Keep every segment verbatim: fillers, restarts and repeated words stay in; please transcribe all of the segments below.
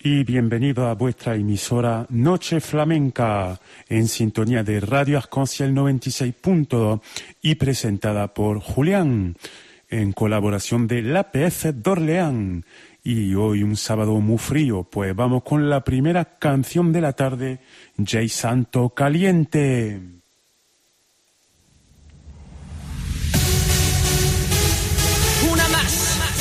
y bienvenido a vuestra emisora Noche Flamenca, en sintonía de Radio Arc-en-Ciel noventa y seis punto dos y presentada por Julián, en colaboración de la P F de Orleans. Y hoy un sábado muy frío, pues vamos con la primera canción de la tarde, Jay Santo Caliente. Una más.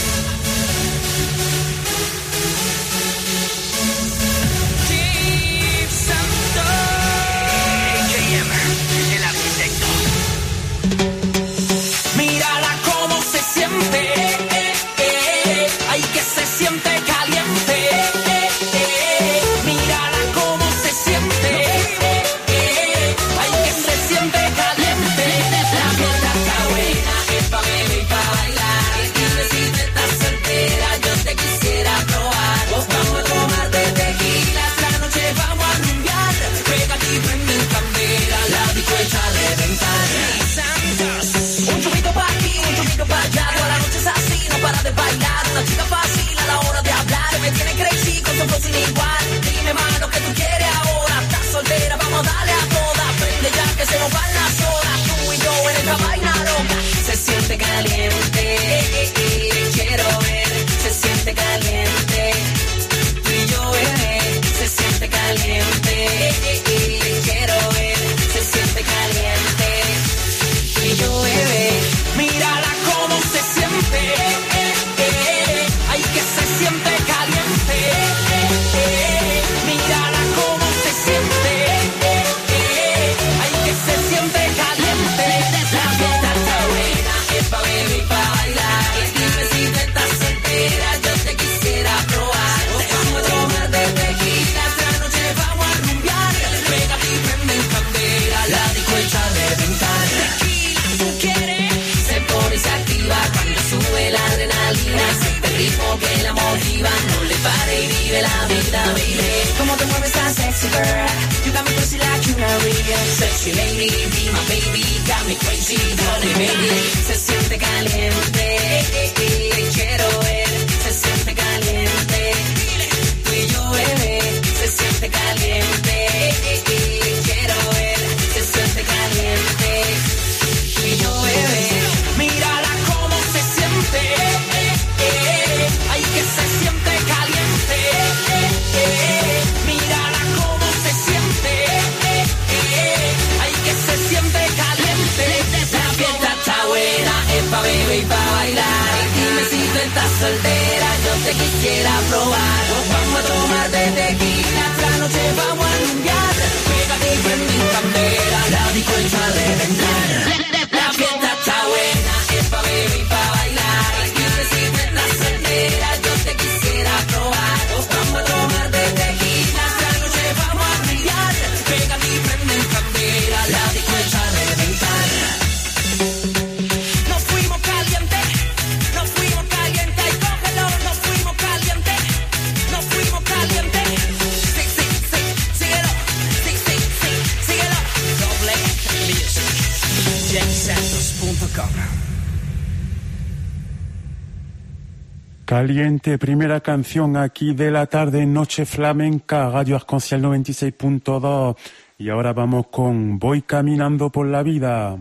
Caliente, primera canción aquí de la tarde, Noche Flamenca, Radio Arc-en-Ciel noventa y seis punto dos. Y ahora vamos con Voy Caminando por la Vida.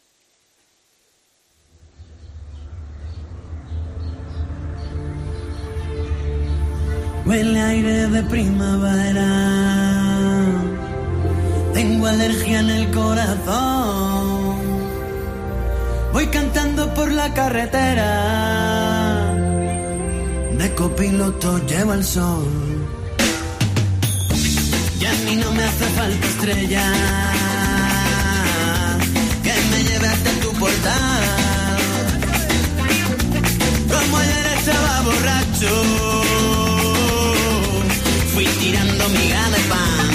Huele aire de primavera, tengo alergia en el corazón. Voy cantando por la carretera, de copiloto lleva el sol. Y a mí no me hace falta estrella que me lleve hasta tu portal. Como ayer estaba borracho, fui tirando miga de pan.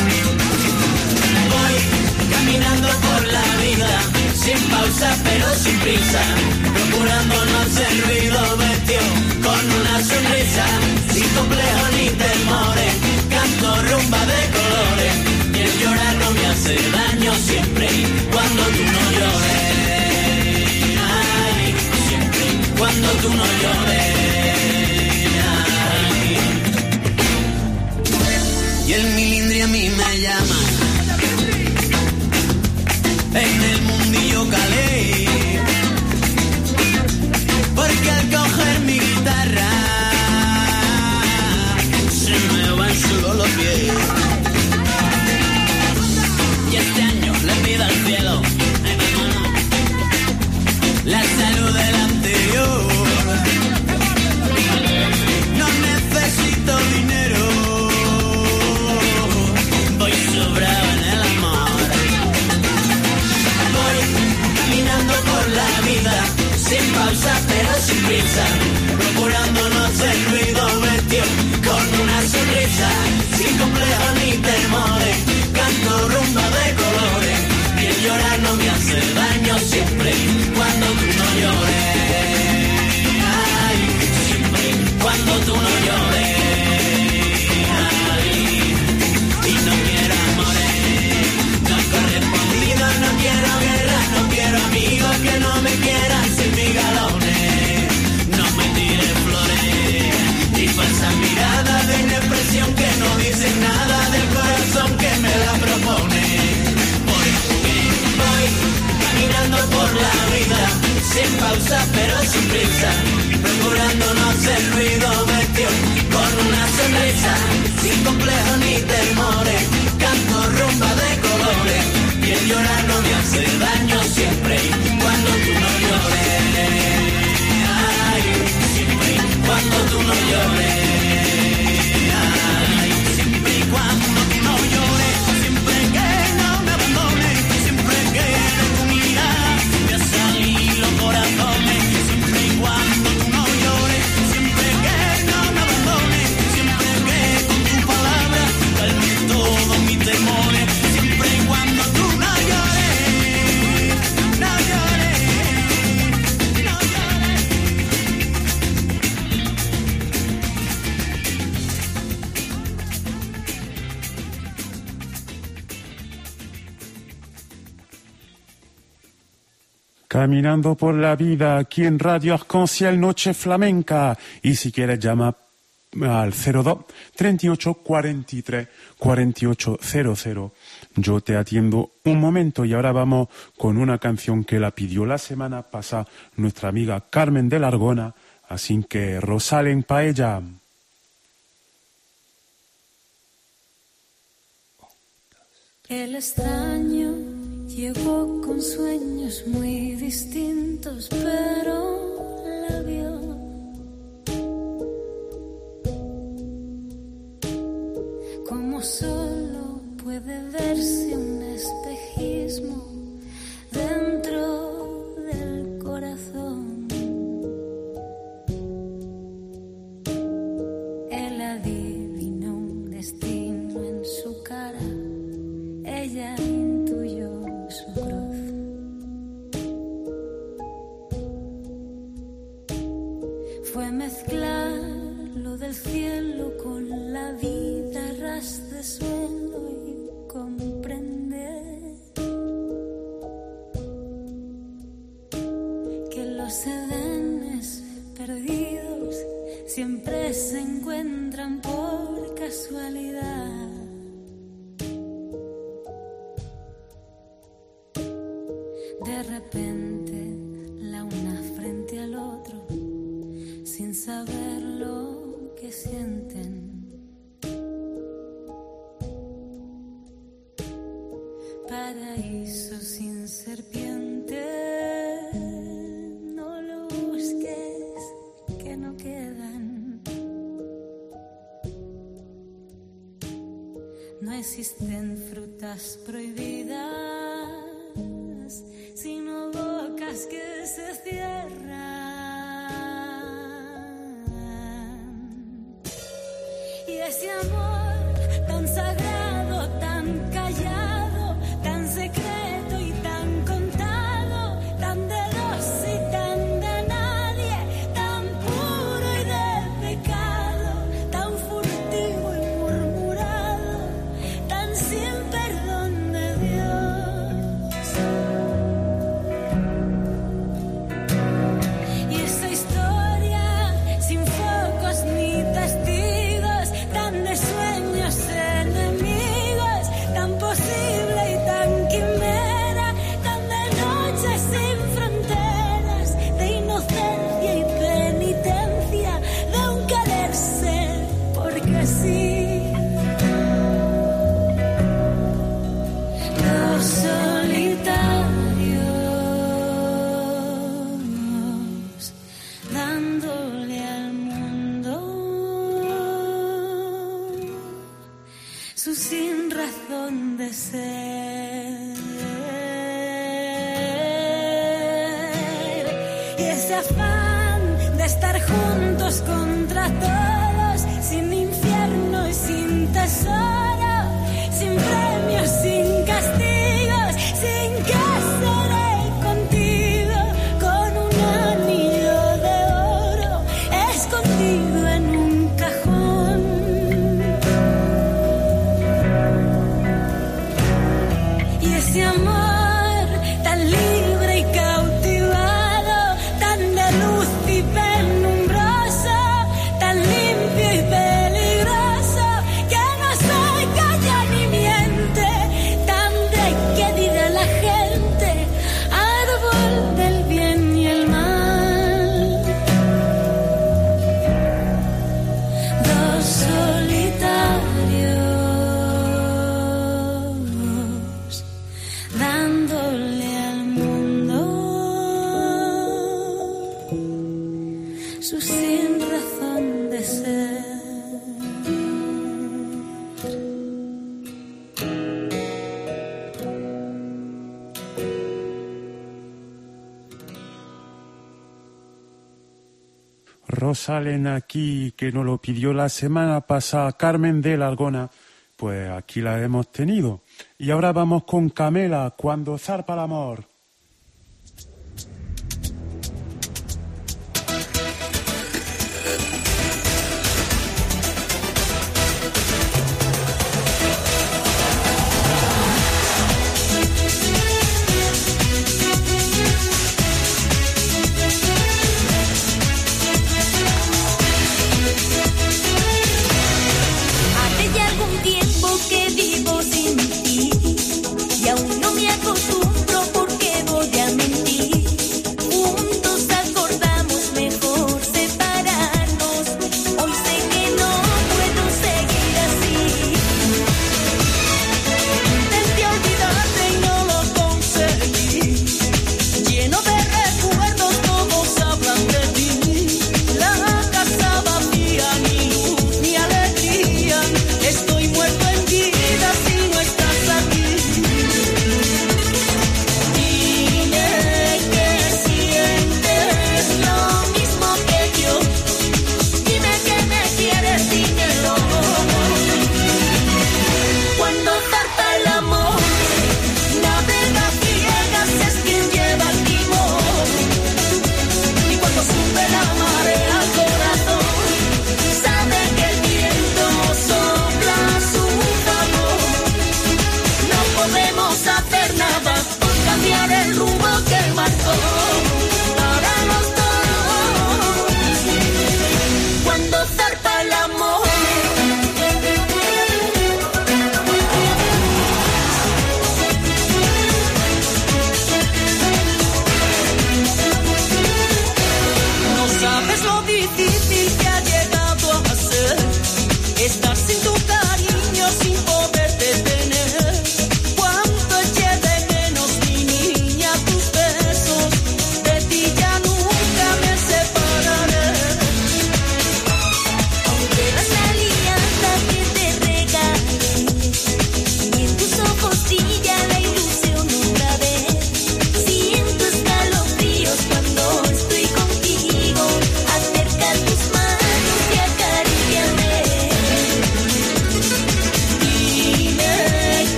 Voy caminando por la vida, sin pausa pero sin prisa, procurando no hacer ruido, vestido con una sonrisa, sin complejo ni temores, canto rumba de colores, y el llorar no me hace daño siempre, cuando tú no llores, ay, siempre, cuando tú no llores, ay. y el milindri a mí me llama. En el mundillo calé, porque al coger mi guitarra se me van solo los pies. Y este año le pido al cielo, ay, mamá, la salud del anterior. No necesito dinero, voy sobrado en el amor. Voy caminando por la vida, sin pausa pero sin prisa, procurando no hacer ruido, vestido con una sonrisa, sin complejos ni temores, canto rumba de colores, y el llorar no me hace daño siempre cuando tú no llores. Ay, siempre cuando tú no llores. Ay, y no quiero amores no correspondidos, no quiero guerra, no quiero amigos que no me quieran sin mis galones. No me tires flores ni falsas miradas de inexpresión que no dicen nada del corazón que me la propone. Porque voy caminando por la vida, sin pausa pero sin prisa, procurando no hacer ruido, vestido con una sonrisa, sin complejos ni temores, canto rumba de colores, y el llorar no me hace daño siempre cuando tú no llores. Ay, siempre cuando tú no llores. Ay, siempre y cuando tú no llores, siempre que no me abandones, siempre que de tu mirada me ha salido los corazones, siempre y cuando tú no llores, siempre que no me abandones, siempre que con tu palabra calme todos mis temores, siempre y cuando tú no llores, no llores, no llores. Caminando por la vida aquí en Radio Arc-en-Ciel Noche Flamenca. Y si quieres llama al cero dos, treinta y ocho, cuarenta y tres, cuarenta y ocho cero cero. Yo te atiendo un momento y ahora vamos con una canción que la pidió la semana pasada nuestra amiga Carmen de Largona. Así que Rosalen pa' ella. El extraño llegó con sueños muy distintos, pero la vio. Como solo puede verse un espejismo dentro del corazón. Él adivinó un destino en su cara. Ella intuyó su cruz. Fue mezclar lo del cielo con la vida a ras de suelo y comprender que los edenes perdidos siempre se encuentran por casualidad. De repente, la una frente al otro, sin saber lo que sienten. Paraíso sin serpiente, no lo busques, que no quedan. No existen frutas prohibidas, sino bocas que se cierran. Y ese amor tan sagrado, tan callado, tan secreto y tan contado, tan de dos y tan de nadie, tan puro y de pecado, tan furtivo y murmurado, tan sin perdón de Dios. Y esa historia sin focos ni testigos, tan de sueños en el su sin razón de ser. Y ese afán de estar juntos contra todos, sin infierno y sin tesoro, sin premios, sin castigos, sin que seré contigo, con un anillo de oro escondido en un cajón. Y ese amor tan libre y cautivado, tan de luz y penumbroso, tan limpio y peligroso, que no se calla ni miente, tan de que dirá la gente, árbol del bien y el mal. Dos solitarios dándole al mundo su sin razón de ser. Rosalén aquí, que nos lo pidió la semana pasada Carmen de Largona, pues aquí la hemos tenido. Y ahora vamos con Camela, Cuando zarpa el amor. Hace ya algún tiempo que vivo sin ti y aún no me acostumbro porque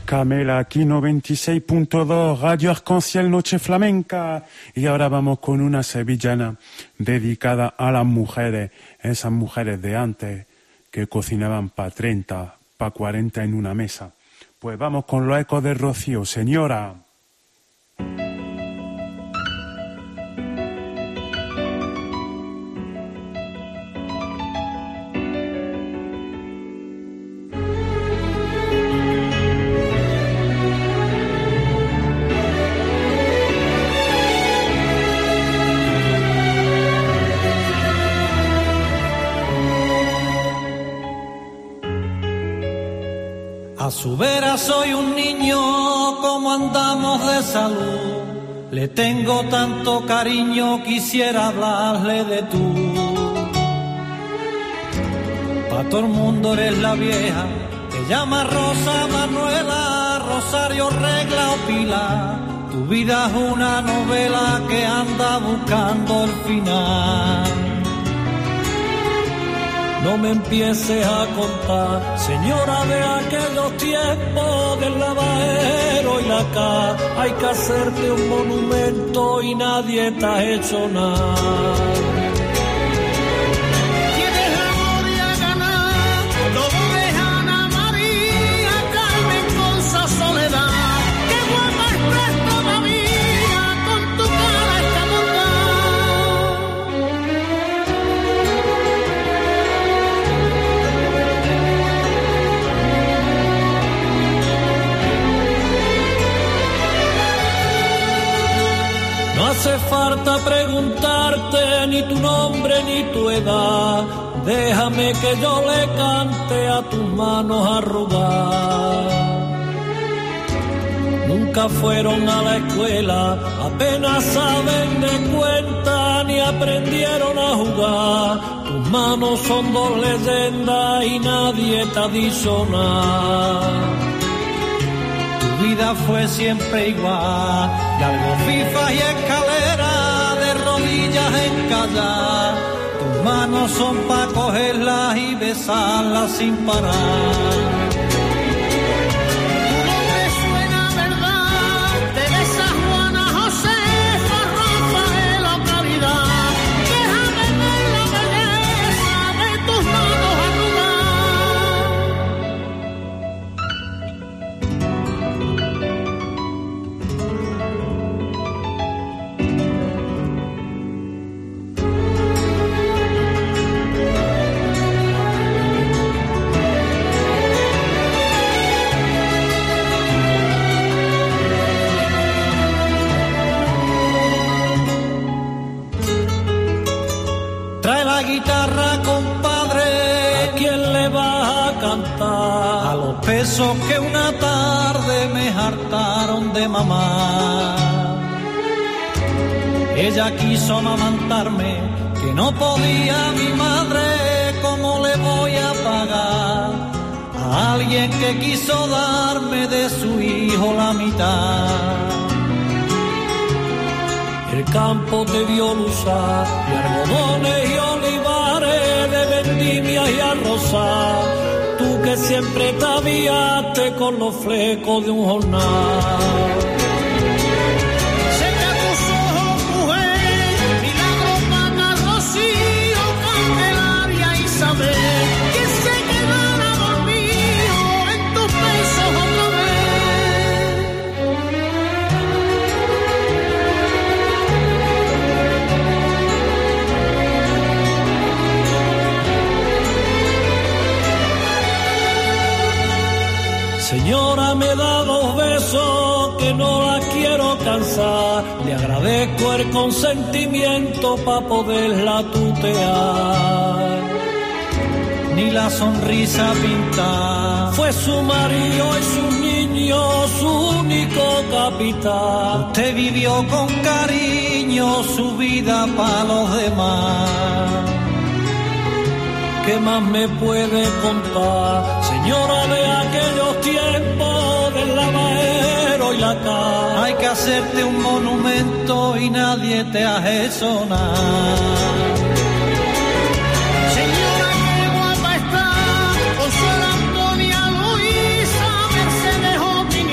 Camela, aquí noventa y seis punto dos, Radio Arc-en-Ciel Noche Flamenca. Y ahora vamos con una sevillana dedicada a las mujeres, esas mujeres de antes que cocinaban para treinta, para cuarenta en una mesa. Pues vamos con los ecos de Rocío, señora. A su vera soy un niño, como andamos de salud. Le tengo tanto cariño, quisiera hablarle de tú. Pa' todo el mundo eres la vieja, te llama Rosa, Manuela, Rosario, Regla o Pilar. Tu vida es una novela que anda buscando el final. No me empieces a contar, señora, de aquellos tiempos del lavadero y la ca. Hay que hacerte un monumento y nadie te ha hecho nada. Tienes la gloria ganar, lo de Ana María, Carmen con su soledad. Qué guapa estás todavía, con tu cara está montada. No hace falta preguntarte ni tu nombre ni tu edad. Déjame que yo le cante a tus manos arrugadas. Nunca fueron a la escuela, apenas saben de cuenta ni aprendieron a jugar. Tus manos son dos leyendas y nadie te ha dicho nada. Tu vida fue siempre igual, largo FIFA y escalera, de rodillas en callar. Tus manos son pa' cogerlas y besarlas sin parar. Tu nombre suena verdad, Teresa, Juana, Josefa, Rafael o Caridad. Déjame ver la belleza de tus manos arrugadas. Trae la guitarra, compadre, ¿a quién le vas a cantar? A los pesos que una tarde me hartaron de mamá. Ella quiso amamantarme, que no podía mi madre, ¿cómo le voy a pagar? A alguien que quiso darme de su hijo la mitad. El campo te vio luzar de algodones y olivares, de vendimia y arrozar. Tú que siempre te aviaste con los flecos de un jornal. Seca tus ojos, mujer, milagro pana, Rocío, Candelaria, Isabel, que se quedara dormido en tus besos otra vez. Señora, me da dos besos que no la quiero cansar. Le agradezco el consentimiento pa' poderla tutear. Ni la sonrisa pintar. Fue su marido y su niño, su único capital. Usted vivió con cariño su vida pa' los demás. ¿Qué más me puede contar, señora, de aquellos tiempos del lavadero y la ca? Hay que hacerte un monumento y nadie te ha hecho nada. Señora, qué guapa está, Consuelo, Antonia, Luisa, Mercedes o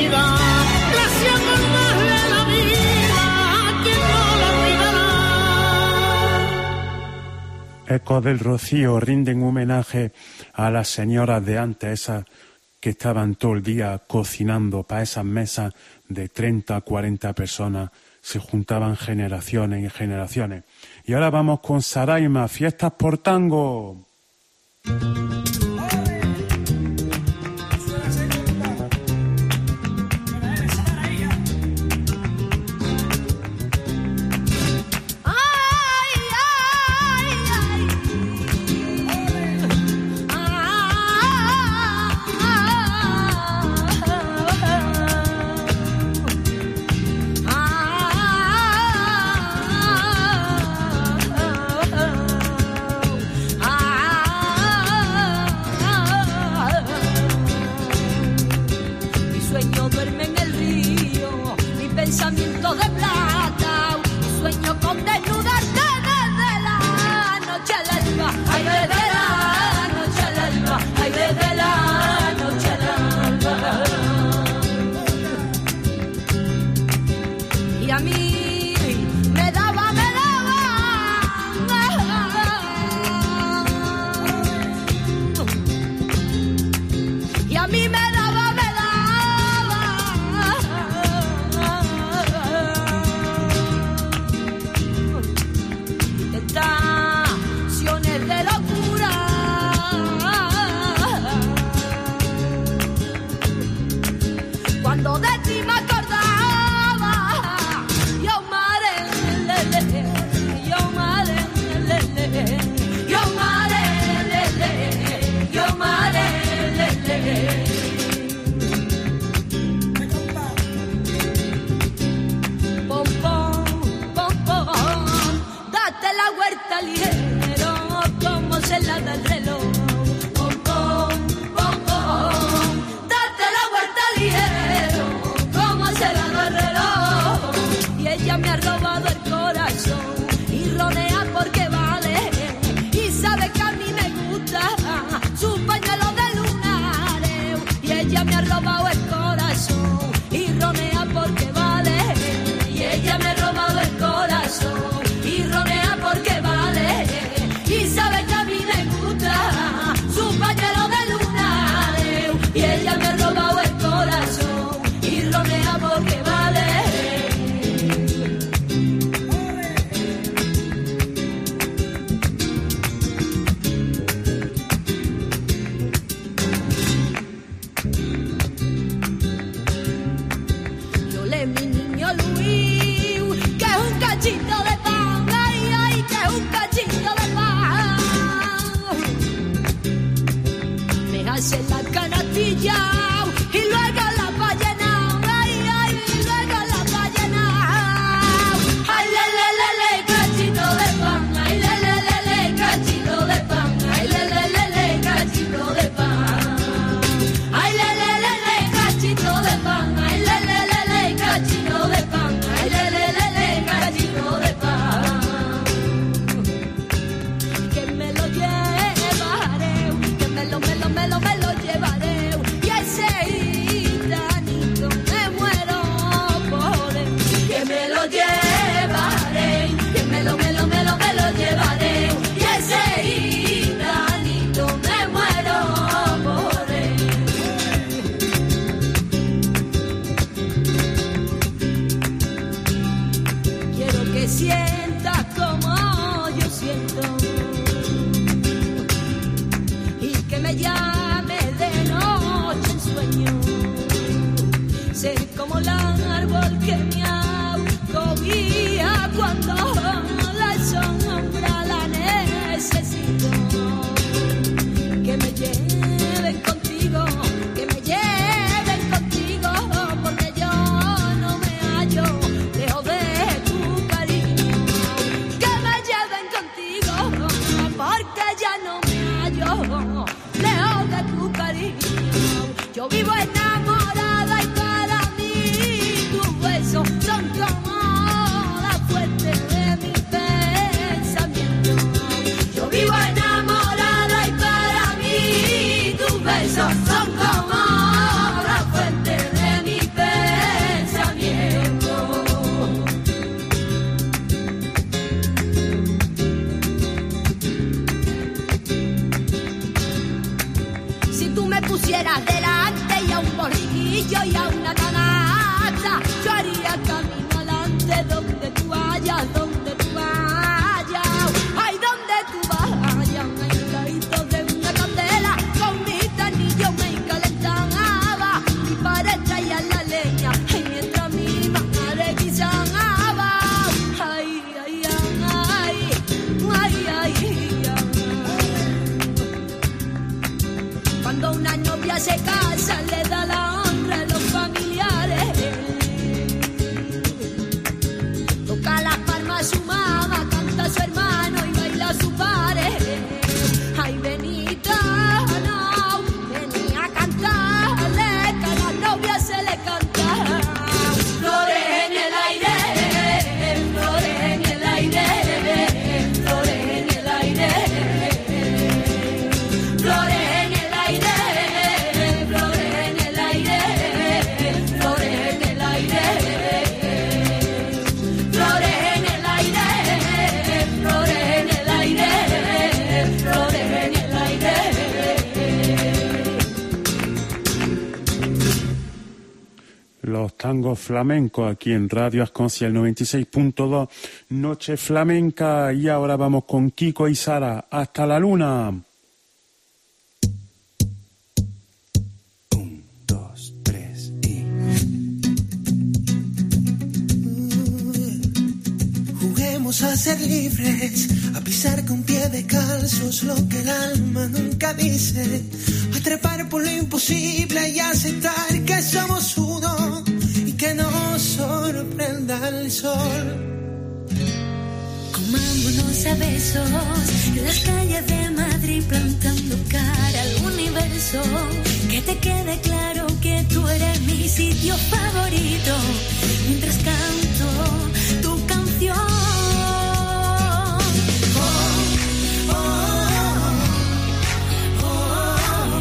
Ecos del Rocío rinden homenaje a las señoras de antes, esas que estaban todo el día cocinando para esas mesas de treinta a cuarenta personas, se juntaban generaciones y generaciones. Y ahora vamos con Saraima, Fiestas por Tango. me pusieras delante y a un borriquillo y a una canasta, yo haría camino adelante donde tú vayas, donde tú vayas. Ay, donde tú vayas, ay, un ladito de una candela, con mi tanillo me calentaba y para traer la leña, ay, mientras mi madre guisaba. Ay, ay, ay, ay, ay, ay. Cuando una novia se casa le da la honra a los familiares, toca las palmas su mamá, canta su hermano y baila su pared. Ay, Benita, no, venía a cantarle, que a la novia se le canta. Flores en el aire, flores en el aire, flores en el aire, flores en el aire, flores en el aire, flores en el aire, flores en el aire, flores en el aire, flores en el aire. Los tangos flamencos aquí en Radio Asconcia, el noventa y seis punto dos, Noche Flamenca. Y ahora vamos con Kiko y Sara, Hasta la Luna. Un, dos, tres y... Juguemos a ser libres, a pisar con pie descalzos lo que el alma nunca dice, a trepar por lo imposible y aceptar que somos uno y que nos sorprenda el sol. Comámonos a besos en las calles de Madrid, plantando cara al universo. Que te quede claro que tú eres mi sitio favorito, mientras canto tu canción. Oh, oh, oh, oh,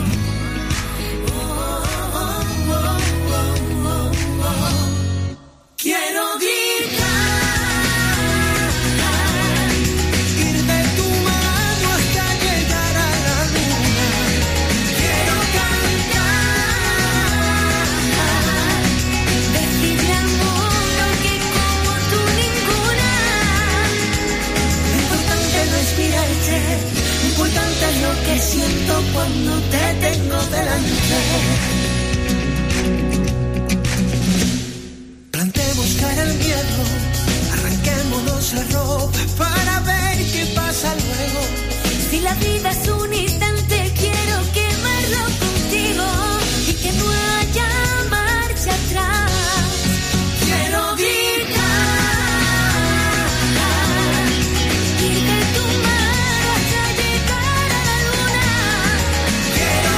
oh, oh, oh, oh. Quiero gritar, Ir de tu mano hasta llegar a la luna. quiero cantar, decirle al mundo que como tú ninguna. Lo importante no es mirarte, lo importante es lo que siento cuando te tengo delante. Plantemos cara al miedo, arranquémonos la ropa para ver qué pasa luego. Si la vida es un instante, quiero quemarlo contigo y que no haya marcha atrás. Quiero gritar, ir de tu mano hasta llegar a la luna. Quiero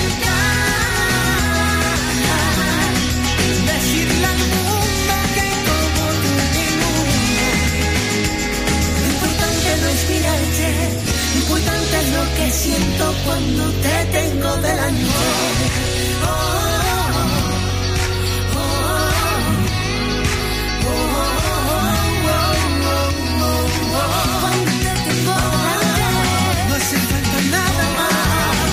cantar, Decirle al mundo que como tú ninguna. lo importante no es mirarte, lo importante es lo que siento cuando te tengo delante. Oh, oh, oh, oh, oh, oh, oh. Cuando te tengo delante. No hace falta nada más.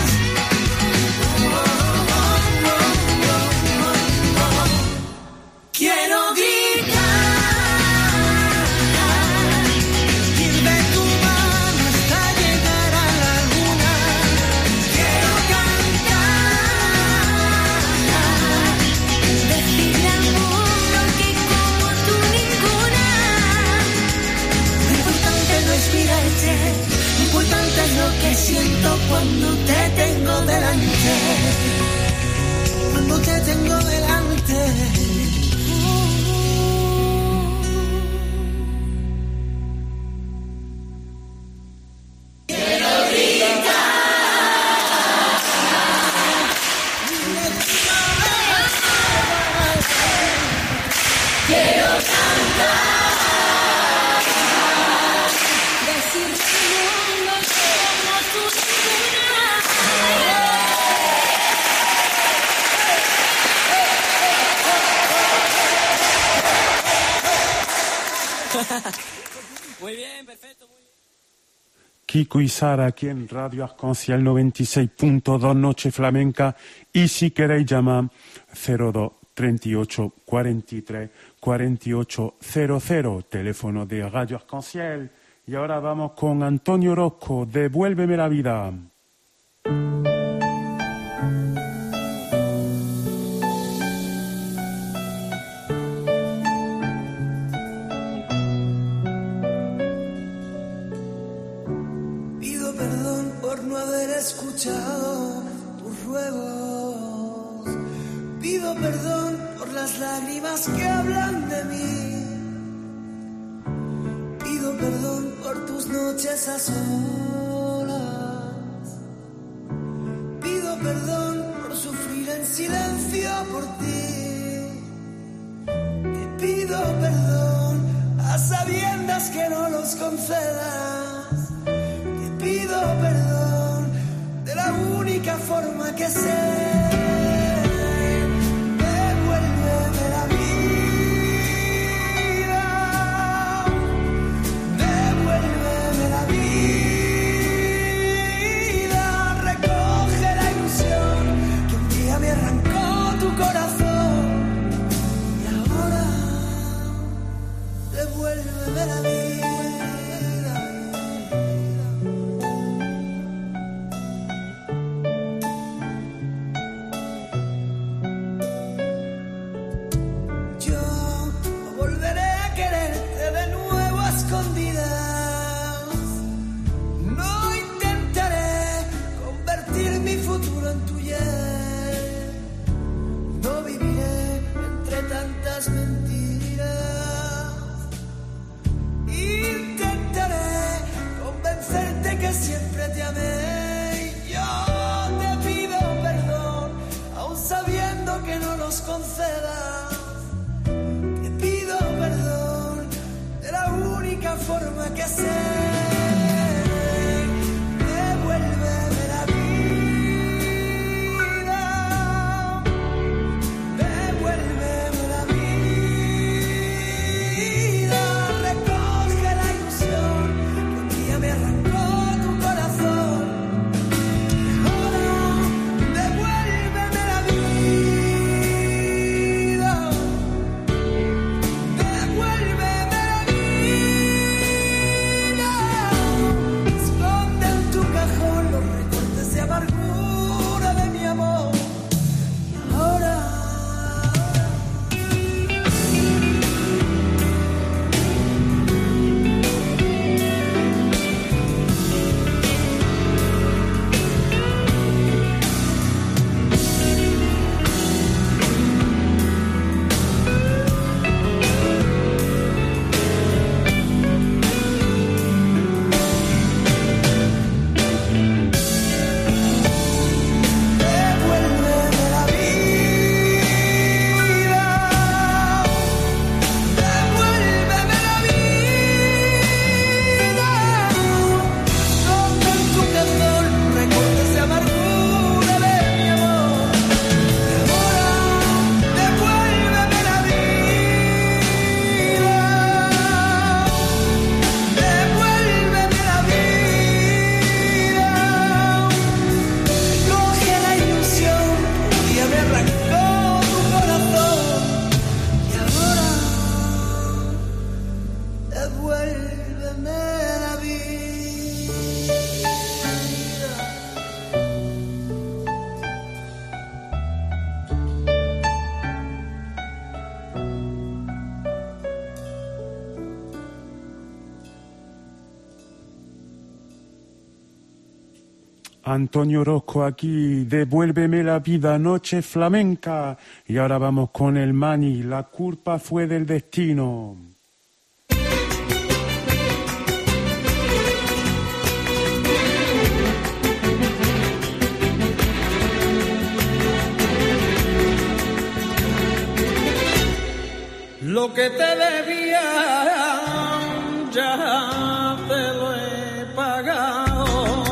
Quiero gritar, Ir de tu mano hasta llegar a la luna. quiero cantar, decirle al mundo que como tú ninguna. Lo importante no es mirarte, lo importante es lo que siento cuando te tengo delante. Cuando te tengo delante. Decirle al mundo que como tú ninguna. Kiko y Sara aquí en Radio Arconciel noventa y seis punto dos Noche Flamenca, y si queréis llamar cero dos treinta y ocho cuarenta y tres cuarenta y ocho cero cero, teléfono de Radio Arconciel. Y ahora vamos con Antonio Orozco, Devuélveme la vida. Pido perdón por no haber escuchado tus ruegos. Pido perdón por las lágrimas que hablan de mí. Pido perdón por tus noches a solas. Pido perdón por sufrir en silencio por ti. Te pido perdón a sabiendas que no los concedas. Te pido perdón de la única forma que sé. Devuélveme la vida. Devuélveme la vida. Yo no volveré a quererte de nuevo a escondidas. No intentaré convertir mi futuro en tu ayer. No viviré entre tantas mentiras. Intentaré convencerte que siempre te amé. Y yo te pido perdón, aun sabiendo que no los concedas. Te pido perdón de la única forma que sé. Devuélveme la vida. Devuélveme la vida. Recoge la ilusión que un día me arrancó tu corazón. Ahora devuélveme la vida. Devuélveme la vida. Esconde en tu cajón los recortes de amargura de mi amor. Ahora devuélveme la vida. Devuélveme la vida. Esconde en tu cajón recortes de amargura de mi amor. Ahora devuélveme la vida. Devuélveme la vida. Coge la ilusión que un día me arrancó tu corazón. Y ahora devuélveme la vida. Antonio Orozco aquí, Devuélveme la vida, Noche Flamenca. Y ahora vamos con el Mani, La culpa fue del destino. Lo que te debía ya te lo he pagado.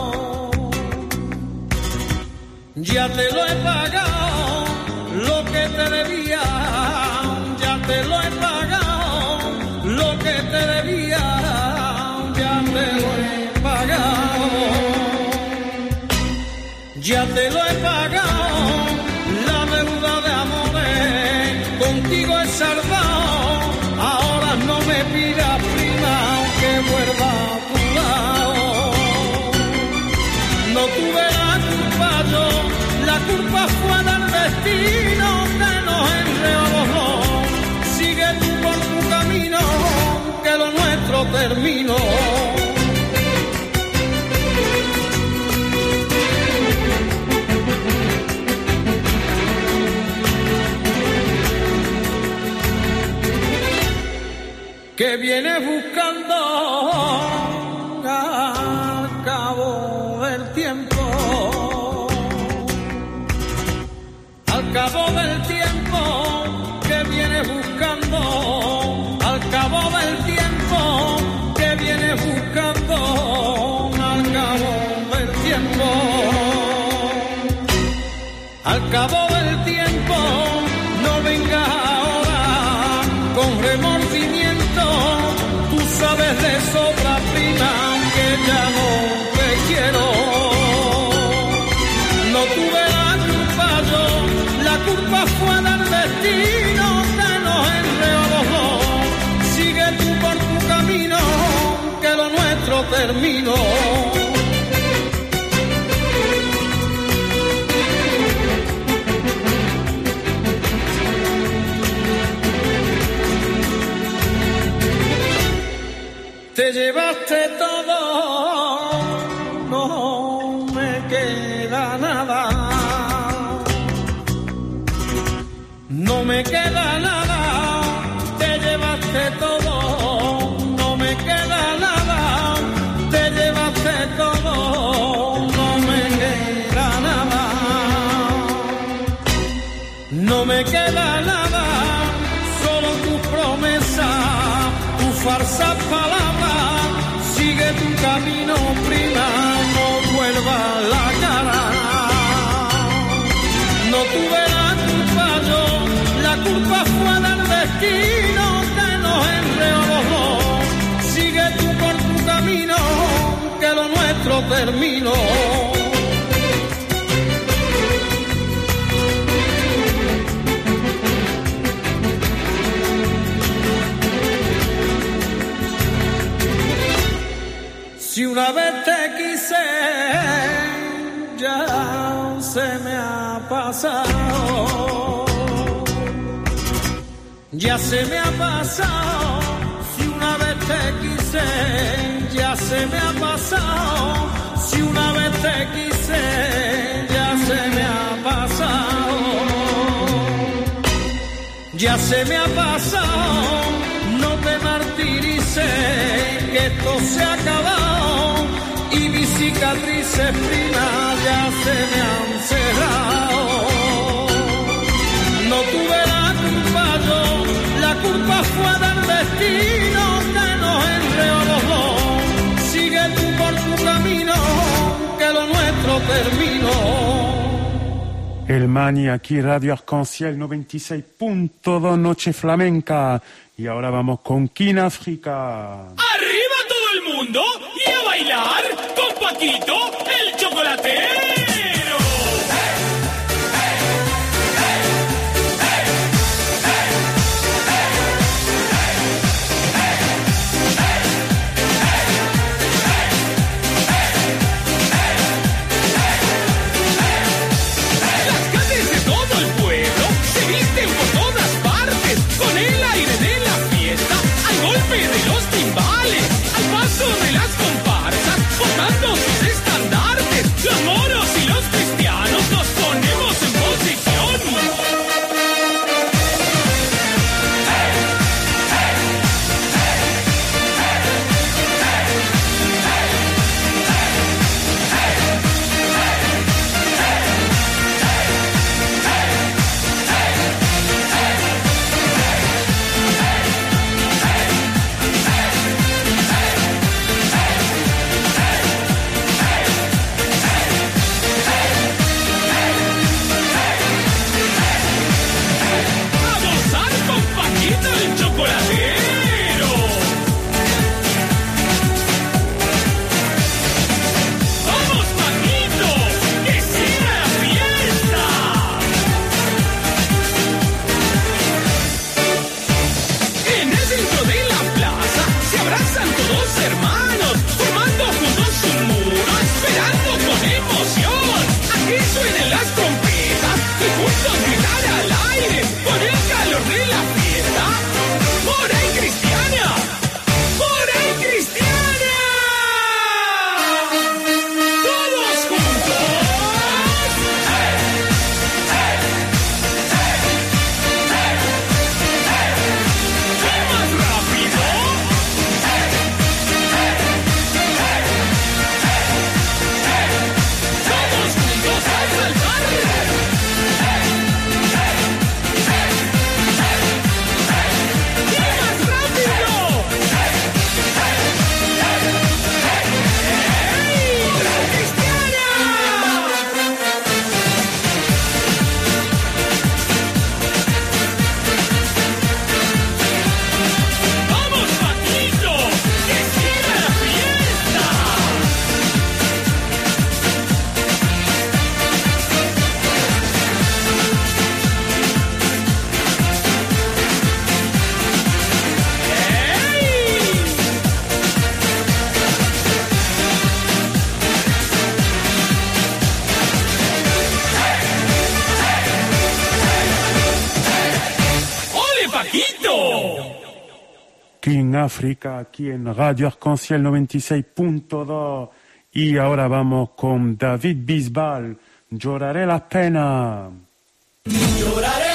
Ya te lo he pagado. Lo que te debía ya te lo he pagado. Lo que te debía ya te lo he pagado. Ya te lo he pagado, la deuda de amores, contigo he saldado. Ahora no me pidas prima, aunque vuelva a tu lado. No tuve la culpa yo, la culpa fue del destino que nos enredó los dos. Sigue tú por tu camino, que lo nuestro terminó. Que vienes buscando al cabo del tiempo, al cabo del tiempo, que vienes buscando, al cabo del tiempo, que vienes buscando, al cabo del tiempo, al cabo del tiempo, no vengas ahora con remordimiento. Tú sabes de sobra, prima, que ya no te quiero. No tuve la culpa yo, la culpa fue del destino que nos enredó los dos. Sigue tú por tu camino, que lo nuestro terminó. Te llevaste todo, no me queda nada, no me queda nada, te llevaste todo, no me queda nada, te llevaste todo, no me queda nada, no me queda nada, solo tu promesa, tu falsa palabra. Sigue tu camino, prima, no vuelvas la cara. No tuve la culpa yo, la culpa fue del destino que nos enredó los dos. Sigue tú por tu camino, que lo nuestro terminó. Si una vez te quise, ya se me ha pasado, ya se me ha pasado. Si una vez te quise, ya se me ha pasado. Si una vez te quise, ya se me ha pasado, ya se me ha pasado. No te martirices, que esto se ha acabado y mis cicatrices, prima, ya se me han cerrado. No tuve la culpa yo, la culpa fue del destino que nos enredó los dos. Sigue tú por tu camino, que lo nuestro terminó. El Mani, aquí Radio Arc-en-Ciel noventa y seis punto dos, Noche Flamenca. Y ahora vamos con King África. ¡Arriba todo el mundo! ¡Y a bailar con Paquito, el chocolatero! De los timbales, al paso de las comparsas, portando sus estandartes, la King África aquí en Radio Arc-en-Ciel noventa y seis punto dos. Y ahora vamos con David Bisbal, Lloraré las penas. Lloraré.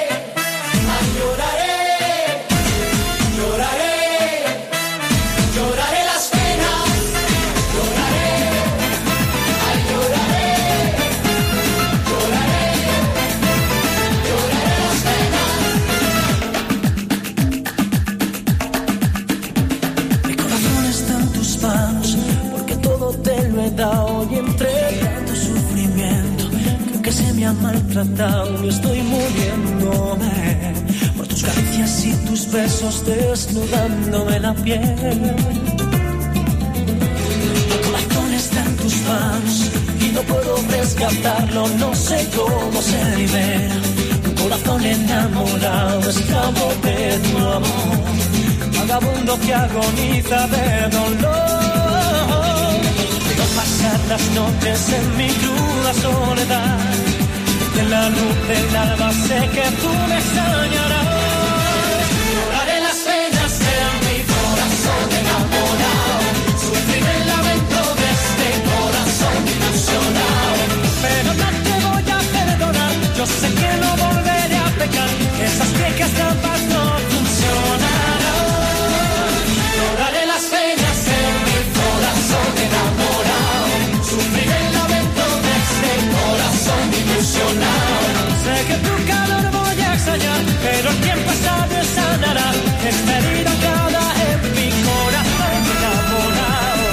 Y entre tanto sufrimiento creo que se me ha maltratado y estoy muriéndome por tus caricias y tus besos desnudándome la piel. El corazón está en tus manos y no puedo rescatarlo, no sé cómo se libera. Un corazón enamorado, esclavo de tu amor, vagabundo que agoniza de dolor. Pasar las noches en mi cruda soledad, y en la luz del alba sé que tú me extrañarás. Lloraré las penas de mi corazón enamorado, sufriré el lamento de este corazón ilusionado. Pero no te voy a perdonar, yo sé que no volveré a pecar, esas viejas trampas no funcionarán. Lloraré las penas de mi corazón enamorado, sufriré el lamento de este corazón ilusionado. Sé que tu calor voy a extrañar, pero el tiempo sabio sanará esta herida clavada en mi corazón enamorado.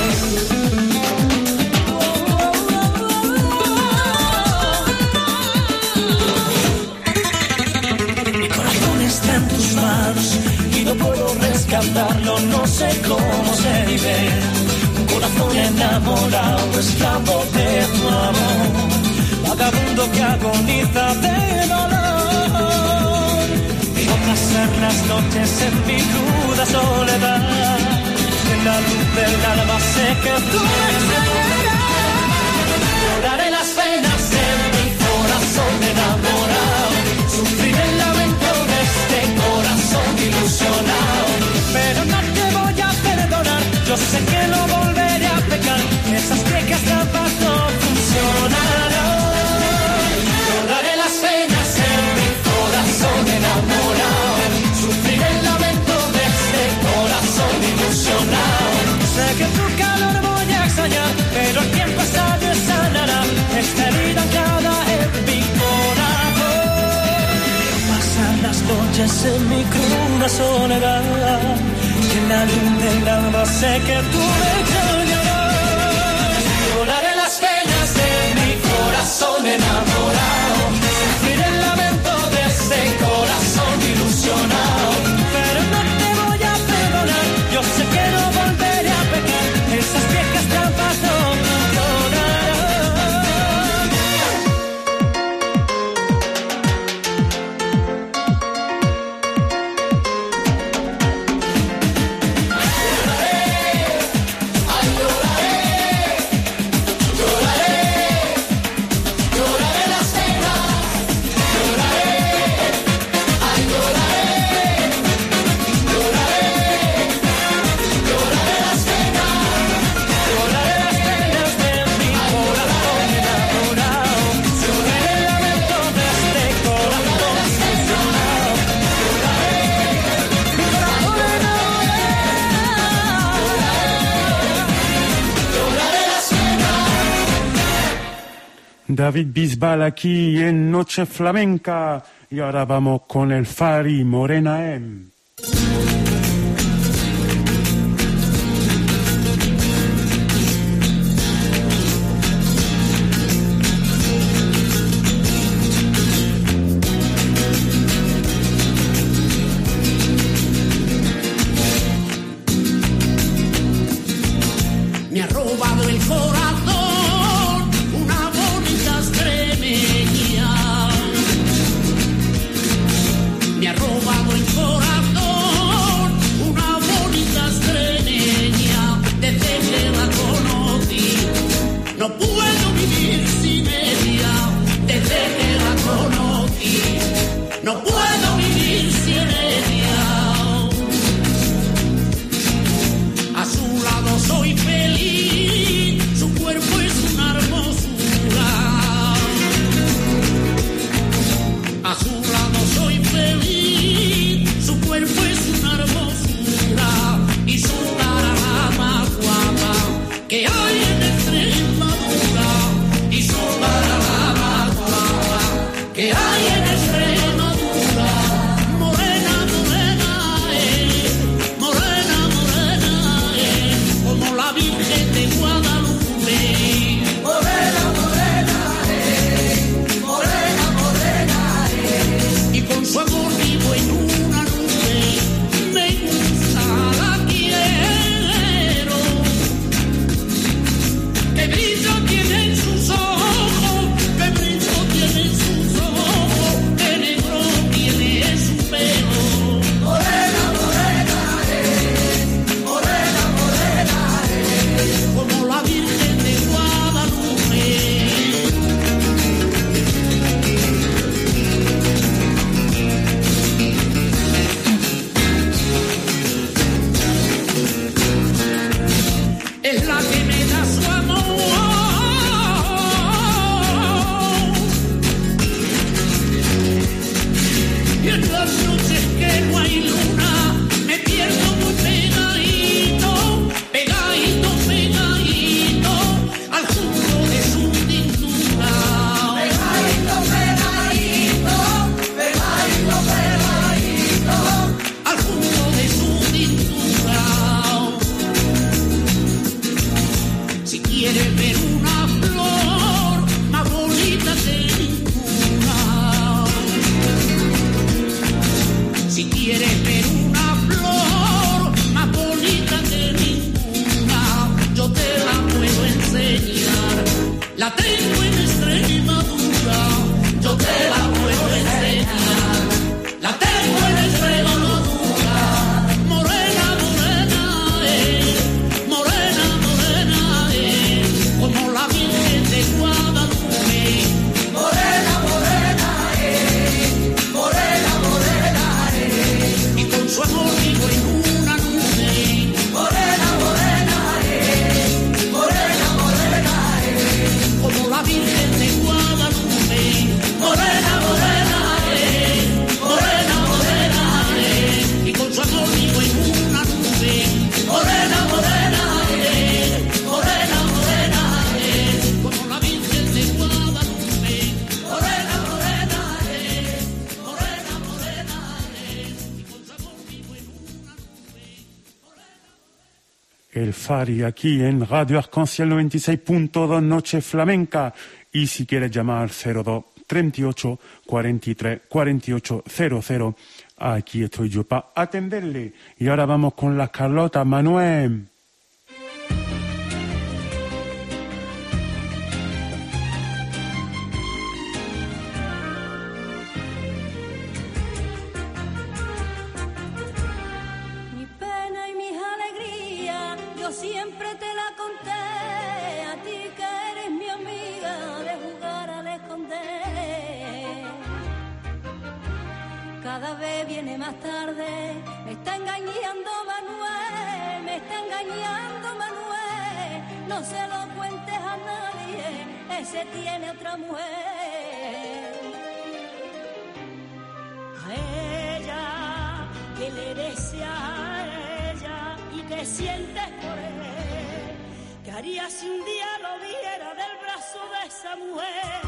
Mi corazón está en tus manos y no puedo rescatarlo, no sé cómo se libera. Corazón enamorado, esclavo de tu amor, vagabundo que agoniza de dolor. Digo pasar las noches en mi cruda soledad, en la luz del alba sé que tú me extrañarás. Lloraré las penas de mi corazón enamorado, sufriré el lamento de este corazón ilusionado. Pero no te voy a perdonar, yo sé que no volveré a pecar, esas viejas trampas no funcionarán. Lloraré las penas en mi corazón enamorado, sufriré el lamento de este corazón ilusionado. Sé que tu calor voy a extrañar, pero el tiempo sabio sanará esta herida anclada en mi corazón. Pasar las noches en mi cruda soledad, y en la luz del alba sé que tú me extrañarás. Lloraré las penas de mi corazón enamorado, sufriré el lamento de este corazón ilusionado. Pero no te voy a perdonar, yo sé que no volveré a pecar, esas viejas trampas no funcionarán. David Bisbal aquí en Noche Flamenca. Y ahora vamos con el Fari Morena M. Me ha robado el corazón una bonita extremeña. Me ha robado el corazón que hay en Extremadura. Morena, morena, eh, morena, morena, eh, como la Virgen de Guadalupe. Morena, morena, eh, morena, morena, eh, Y con su amor vivo en una nube, me gusta, la quiero. Que brillo tiene en sus ojos, que brillo tiene en sus ojos, que negro tiene en su pelo. morena, morena, eh, morena, morena, eh, Como la Virgen de Guadalupe. Es la que me da su amor. Y en las noches que no hay luna, me pierdo muy pegadito, pegadito, pegadito, al jugo de su tintura. pegadito, pegadito, pegadito, pegadito. Al jugo de su tintura. Si quieres ver una flor más bonita que ninguna, si quieres ver una flor más bonita que ninguna, yo te la puedo enseñar. La tengo en Extremadura, yo te la puedo enseñar. La tengo en Extremadura. Morena, morena, eh, morena, morena, eh, como la Virgen de Guadalupe. Morena, morena, eh, morena, morena, eh, Y con su amor vivo en una nube. morena, morena, eh, morena, morena, eh, Como la Virgen de Guadalupe. morena, morena, eh, morena, morena, eh, Y con su amor vivo en una nube. morena, morena, eh, morena, morena, eh, Como la Virgen de Guadalupe. morena, morena, eh, Morena, morena, eh, y con su amor vivo en una nube. El Fari aquí en Radio Arc-en-Ciel noventa y seis punto dos Noche Flamenca. Y si quieres llamar cero dos treinta y ocho cuarenta y tres cuarenta y ocho cero cero, aquí estoy yo para atenderle. Y ahora vamos con las Carlotas, Manuel. Mi pena y mis alegrías, yo siempre te la conté. A ti que eres mi amiga, de jugar al esconder. Cada vez viene más tarde, me está engañando Manuel, me está engañando Manuel. No se lo cuentes a nadie, ese tiene otra mujer. A ella, que le desea a ella y que sientes por él. ¿Qué haría si un día lo viera del brazo de esa mujer?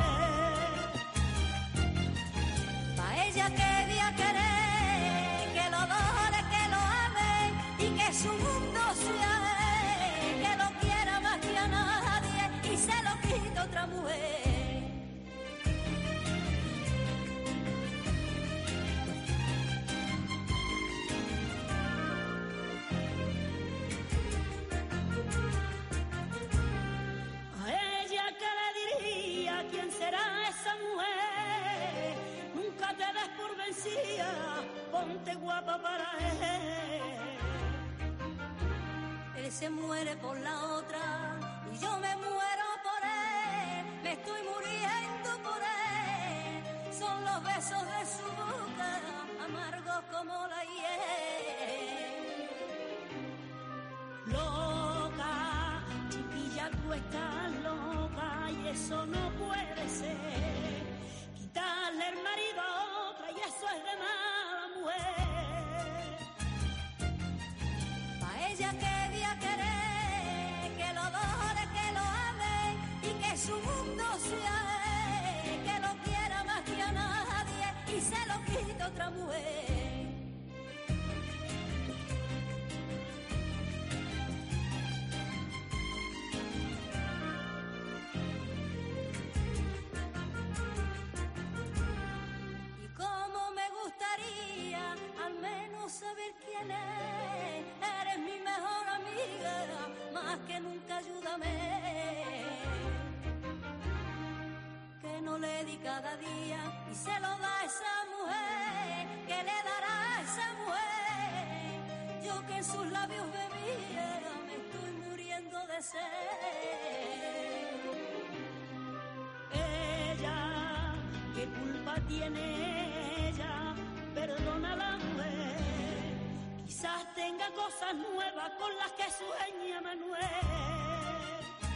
Pa' ella quería querer, que lo adore, que lo ame y que su mundo sea él, que lo quiera más que a nadie y se lo quita otra mujer. A ella que le diría quién será esa mujer. Nunca te des por vencida, ponte guapa para él. Él se muere por la otra y yo me muero por él. Me estoy muriendo por él. Son los besos de su boca, amargos como la hiel. Loca, chiquilla, tú estás loca y eso no puede ser. Quitarle el marido a otra y eso es de mala mujer. Pa' ella quería querer, quita otra mujer. Y cómo me gustaría al menos saber quién es. Eres mi mejor amiga, más que nunca ayúdame. Que no le di cada día y se lo da a esa mujer, que le dará a esa mujer. Yo que en sus labios bebía, me estoy muriendo de sed. Ella, ¿qué culpa tiene ella? Perdona a la mujer, quizás tenga cosas nuevas con las que sueña Manuel.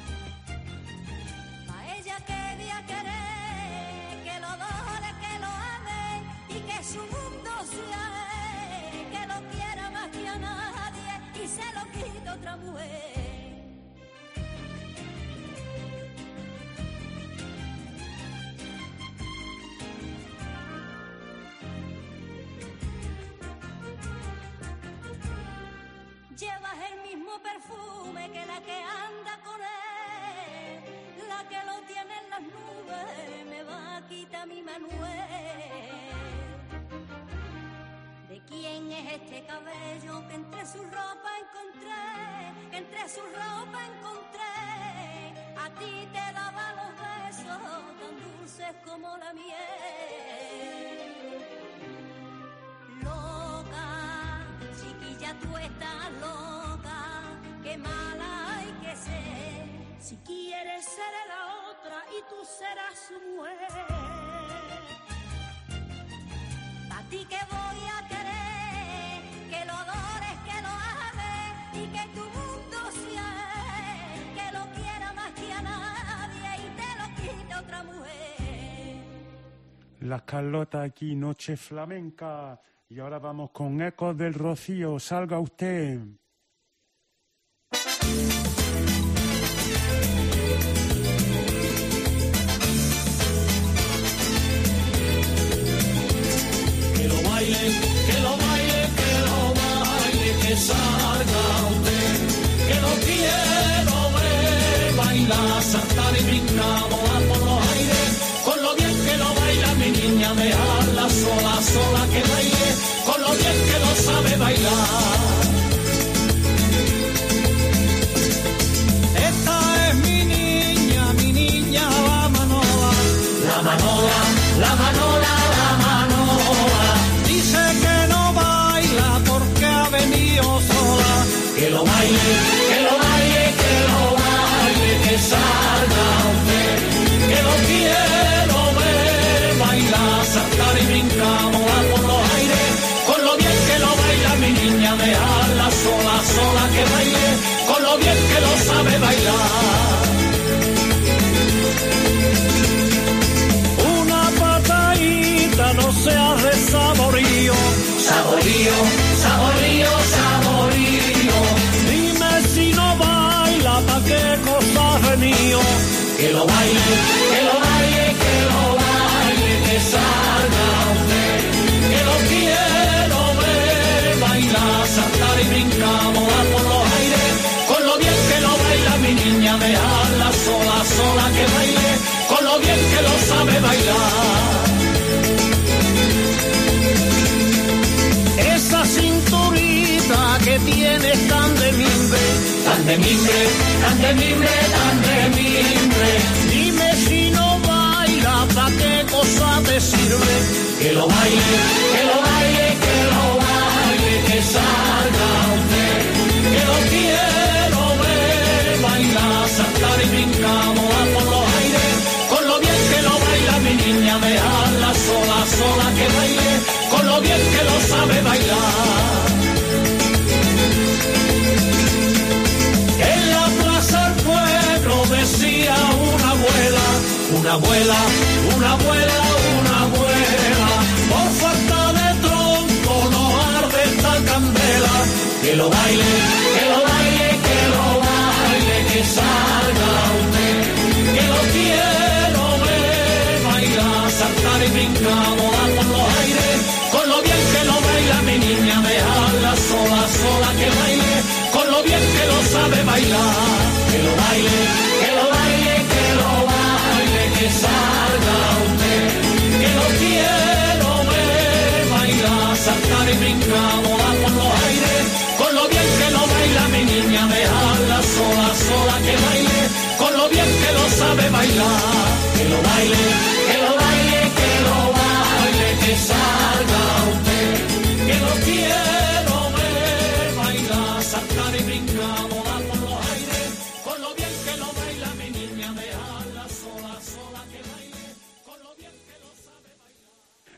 A ella quería querer, que lo adore, que lo ame y que su mundo sea él, que lo quiera más que a nadie y se lo quita otra mujer. Llevas el mismo perfume que la que anda con él, la que lo tiene en las nubes, me va a quitar mi Manuel. ¿De quién es este cabello que entre su ropa encontré, que entre su ropa encontré? A ti te daba los besos tan dulces como la miel. Loca, chiquilla, tú estás loca, qué mala hay que ser. Si quieres seré la otra y tú serás su mujer. A ti que voy a querer, que lo adores, que lo ames y que tu mundo sea él, que lo quiera más que a nadie y te lo quite otra mujer. La Carlota aquí, Noche Flamenca. Y ahora vamos con Ecos del Rocío. Salga usted. Que lo baile, que lo baile, que lo baile, que salga usted. Que lo quiero ver bailar, saltar y brincar, volar por los aires. Con lo bien que lo baila mi niña, dejarla sola, sola que baile. Con lo bien que lo sabe bailar. Esta es mi niña, mi niña, la Manola. La Manola, la Manola, la Manola. Dice que no baila porque ha venido sola. Que lo baile, que lo baile, que lo baile, que salga usted. Que lo quiero ver bailar, saltar y brincar, volar por los aires. Con lo bien que lo baila mi niña, dejarla sola, sola que baile. Con lo bien que lo sabe bailar. Una patadita no seas de saborío. Saborío, saborío, saborío. Dime si no baila, pa' qué cosa ha venido. Que lo baile, que lo baile, que lo baile, que salga usted. Que lo quiero ver bailar, saltar y brincar, volar por los aires. Con lo bien que lo baila mi niña, dejarla sola, sola que baile. Con lo bien que lo sabe bailar. Esa cinturita que tienes tan de mimbre, tan de mimbre, tan de mimbre, tan de mimbre. Dime si no baila, pa' qué cosa te sirve. Que lo baile, que lo baile, que lo baile, que salga usted. Que lo quiero ver bailar, saltar y brincar, volar por los aires. Con lo bien que lo baila mi niña, dejarla sola, sola que baile. Con lo bien que lo sabe bailar. En la plaza del pueblo decía una abuela, una abuela, una abuela, una abuela. Por falta de tronco no arde esta candela. Que lo baile, que lo baile, que lo baile, que salga usted. Que lo quiero ver bailar, saltar y brincar, volar por los aires. Con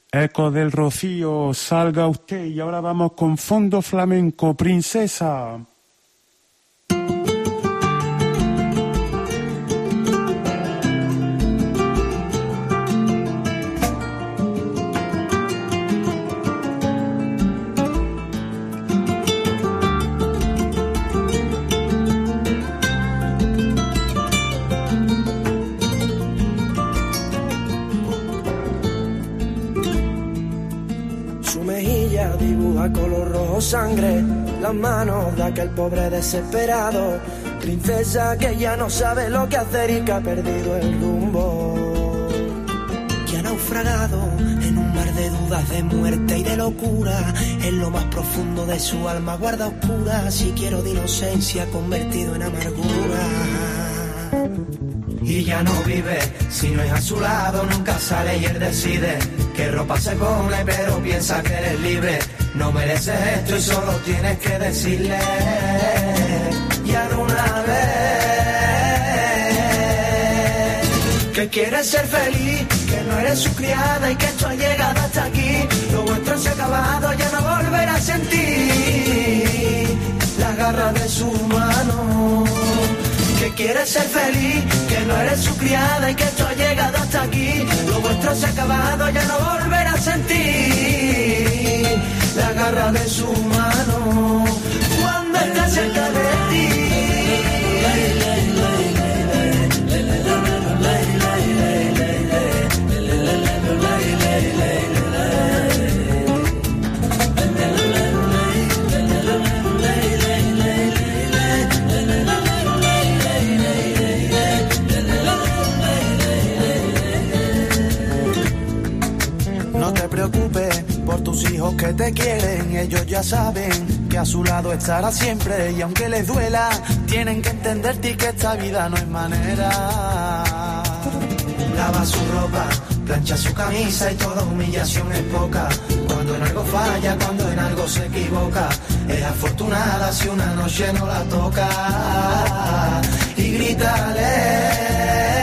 Eco del Rocío, salga usted. Y ahora vamos con Fondo Flamenco, Princesa. Color rojo sangre, las manos de aquel pobre desesperado, princesa que ya no sabe lo que hacer y que ha perdido el rumbo, que ha naufragado en un mar de dudas, de muerte y de locura, en lo más profundo de su alma guarda oscura, si quiero de inocencia convertido en amargura. Y ya no vive, si no es a su lado nunca sale y él decide qué ropa se pone, pero piensa que eres libre. No mereces esto y solo tienes que decirle ya de una vez que quieres ser feliz, que no eres su criada y que esto ha llegado hasta aquí. Lo vuestro se ha acabado, ya no volverás a sentir las garras de su mano. Que quieres ser feliz, que no eres su criada y que esto ha llegado hasta aquí. Lo vuestro se ha acabado, ya no volverás a sentir la garra de su mano cuando está cerca de ti. No te preocupes por tus hijos que te quieren, ellos ya saben que a su lado estará siempre. Y aunque les duela, tienen que entenderte y que esta vida no es manera. Lava su ropa, plancha su camisa y toda humillación es poca. Cuando en algo falla, cuando en algo se equivoca, es afortunada si una noche no la toca. Y grítale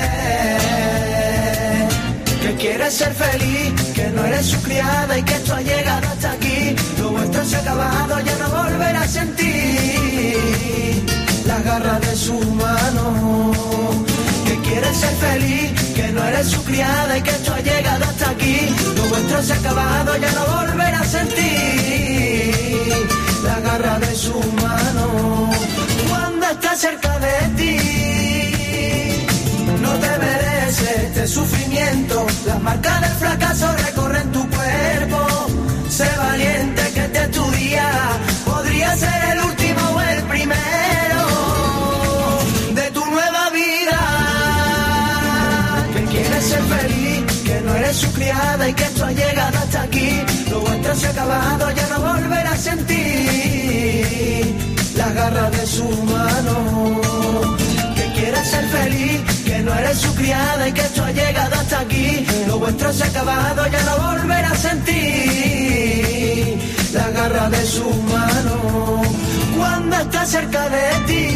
que quieres ser feliz, que no eres su criada y que esto ha llegado hasta aquí. Lo vuestro se ha acabado, ya no volverás a sentir las garras de su mano. Que quieres ser feliz, que no eres su criada y que esto ha llegado hasta aquí. Lo vuestro se ha acabado, ya no volverás a sentir las garras de su mano cuando está cerca de ti. No te mereces este sufrimiento, las marcas del fracaso recorren tu cuerpo. Sé valiente que este es tu día, podría ser el último o el primero de tu nueva vida. Que quieres ser feliz, que no eres su criada y que esto ha llegado hasta aquí. Lo vuestro se ha acabado, ya no volverás a sentir las garras de su mano. Quieres ser feliz, que no eres su criada y que esto ha llegado hasta aquí. Lo vuestro se ha acabado, ya no volverás a sentir la garra de su mano cuando está cerca de ti.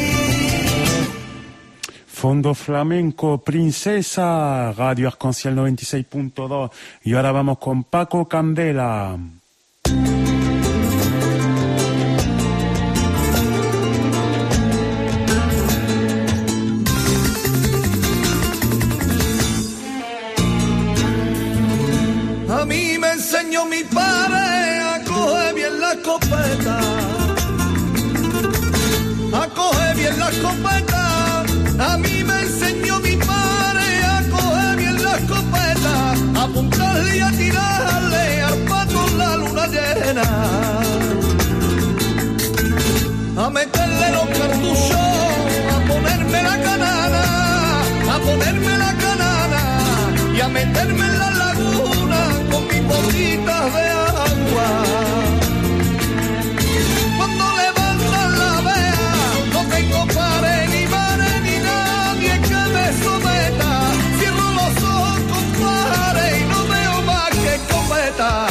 Fondo Flamenco, Princesa, Radio Arc-en-Ciel noventa y seis punto dos. Y ahora vamos con Paco Candela. A mí me enseñó mi padre a coger bien la escopeta, a coger bien la escopeta. A mí me enseñó mi padre a coger bien la escopeta, a apuntarle y a tirarle al pato en la luna llena, a meterle los cartuchos, a ponerme la canana, a ponerme la canana y a meterme en la laguna con mis botitas de agua. Cuando levantan la vea, no tengo pared ni mare ni nadie que me someta. Cierro los ojos, compadre, y no veo más que escopeta.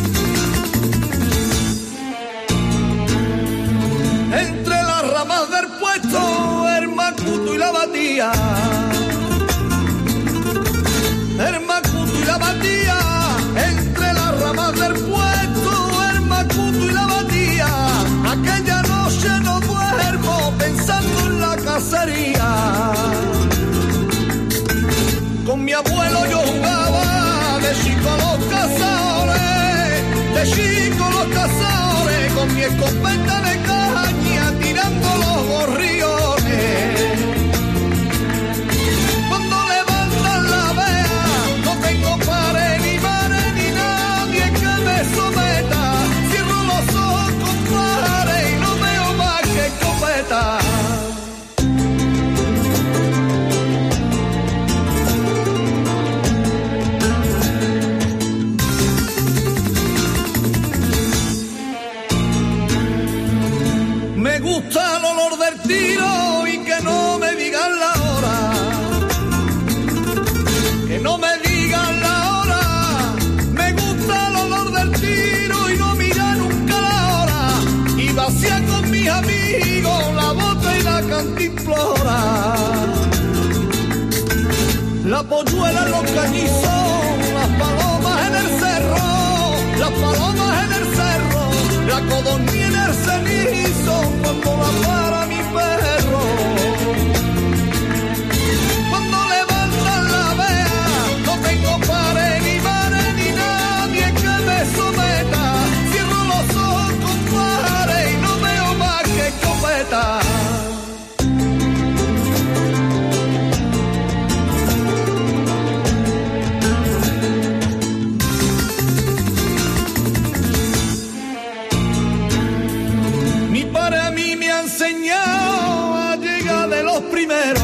Entre las ramas del de chico los cazadores con mi escopeta de caña tirando los gorriones. Cuando levantan la vea no tengo pared ni mare ni nadie que me someta. Cierro los ojos, compadre, y no veo más que escopeta. Me gusta el olor del tiro y que no me digan la hora. Que no me digan la hora. Me gusta el olor del tiro y no mira nunca la hora. Y vacía con mis amigos la bota y la cantimplora. La polluela en los cañizos, las palomas en el cerro, las palomas en el cerro, la codorniz en el cenizo cuando la para mi perro. Cuando levantan la vea no tengo pared ni mare ni nadie que me someta. Cierro los ojos, compadre, y no veo más que escopeta. Para mí me ha enseñado a llegar de los primeros,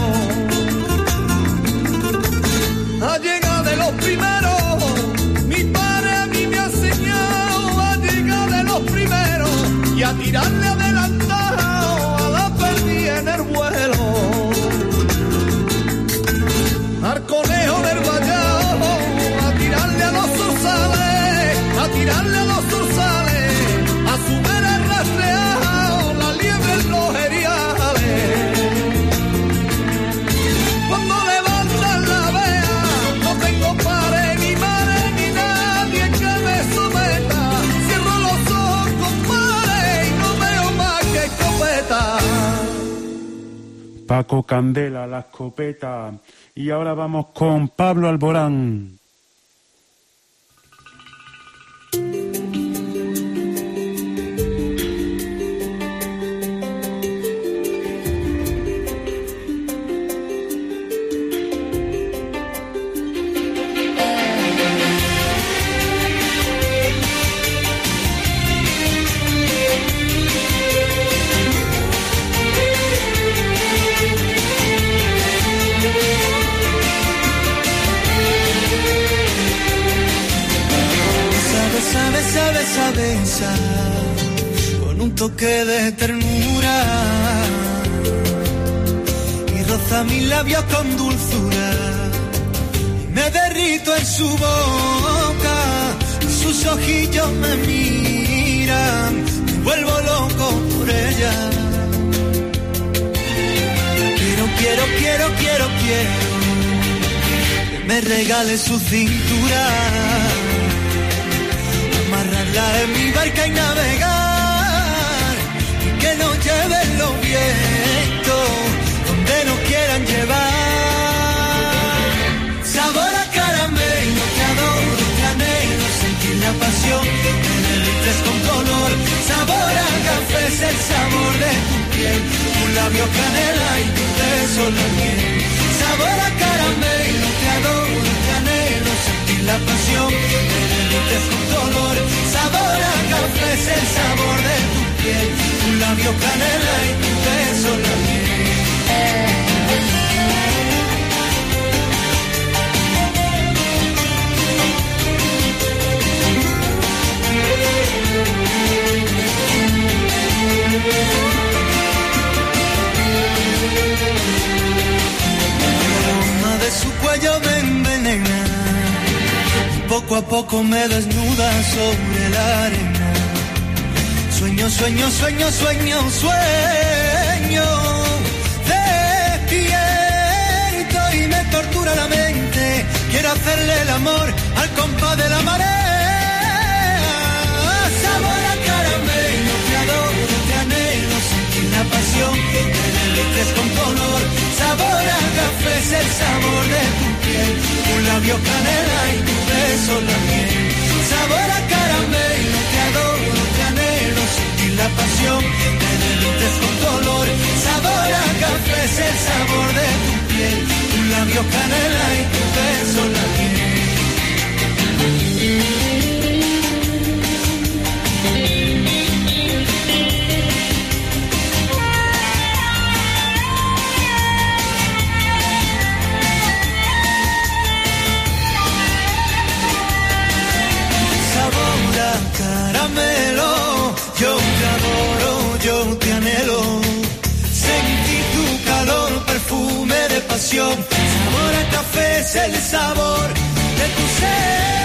a llegar de los primeros. Mi padre a mí me ha enseñado a llegar de los primeros y a tirarle adelantado a la perdida en el vuelo. Al conejo del vallado, a tirarle a los zorzales, a tirarle a los zorzales, a subir el rastreado. Los eriales. Cuando levantan la vea no tengo pared ni mare ni nadie que me someta. Cierro los ojos, compadre, y no veo más que escopeta. Paco Candela, la escopeta. Y ahora vamos con Pablo Alborán. Besa con un toque de ternura y roza mis labios con dulzura y me derrito en su boca y sus ojillos me miran, me vuelvo loco por ella. Quiero, quiero, quiero, quiero, quiero que me regale su cintura, amarrarla en mi barca y navegar, y que nos lleven los vientos donde nos quieran llevar. Sabor a caramelo, te adoro, te anhelo, sentir la pasión, me derrites con color. Sabor a café es el sabor de tu piel, un labio canela y tu beso la miel. Sabor a caramelo, te adoro, te anhelo, sentir la pasión, me derrites con dolor. Sabor a café es el sabor de tu piel, un labio canela y tu beso la miel. De su cuello me envenena, poco a poco me desnuda sobre la arena. Sueño, sueño, sueño, sueño, sueño, despierto y me tortura la mente. Quiero hacerle el amor al compás de la marea. Sabor a caramelo, te adoro, te anhelo, sentir la pasión, me derrites con color. Sabor a café es el sabor de tu piel, un labio canela y tu beso la miel. Sabor a caramelo, te pasión. Sabor a café es el sabor de tu ser.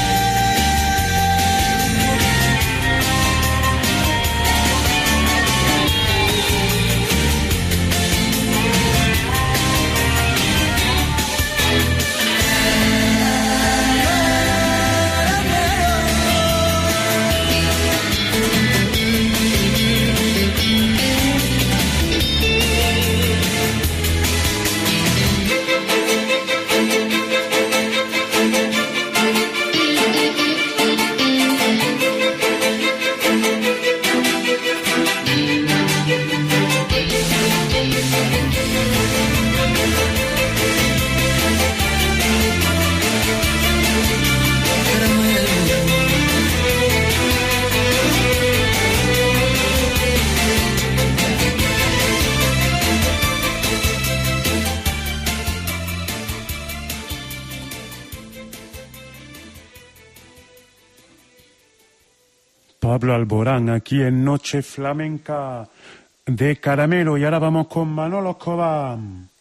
Pablo Alborán aquí en Noche Flamenca de Caramelo. Y ahora vamos con Manolo Escobar.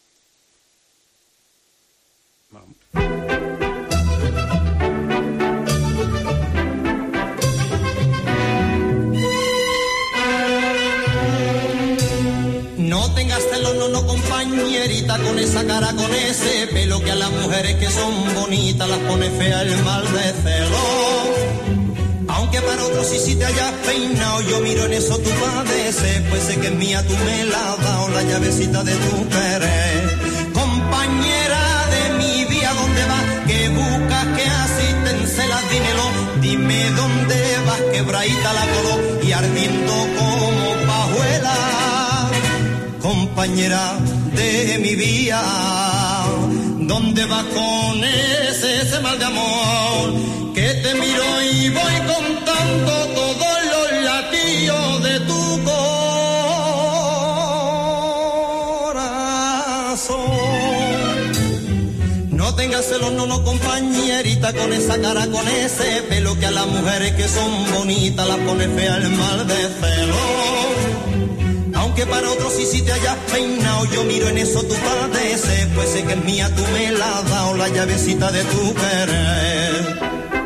No tengas celos, no, no, compañerita, con esa cara, con ese pelo, que a las mujeres que son bonitas las pone fea el mal de celo. Aunque para otros sí, si te hayas peinado, yo miro en eso tu padeces, pues sé que es mía, tú me la has dado, la llavecita de tu querer. Compañera de mi vida, ¿dónde vas? ¿Qué buscas? ¿Qué asistencias? Dímelo, dime dónde vas, quebradita la coló y ardiendo como pajuela. Compañera de mi vida, ¿dónde vas con ese, ese mal de amor? Que te miro y voy contando todos los latidos de tu corazón. No tengas celos, no, no, compañerita, con esa cara, con ese pelo, que a las mujeres que son bonitas las pone fea el mal de celo. Aunque para otros sí, si te hayas peinado, yo miro en eso tu padeces, pues sé que es mía, tú me la has dado, la llavecita de tu querer.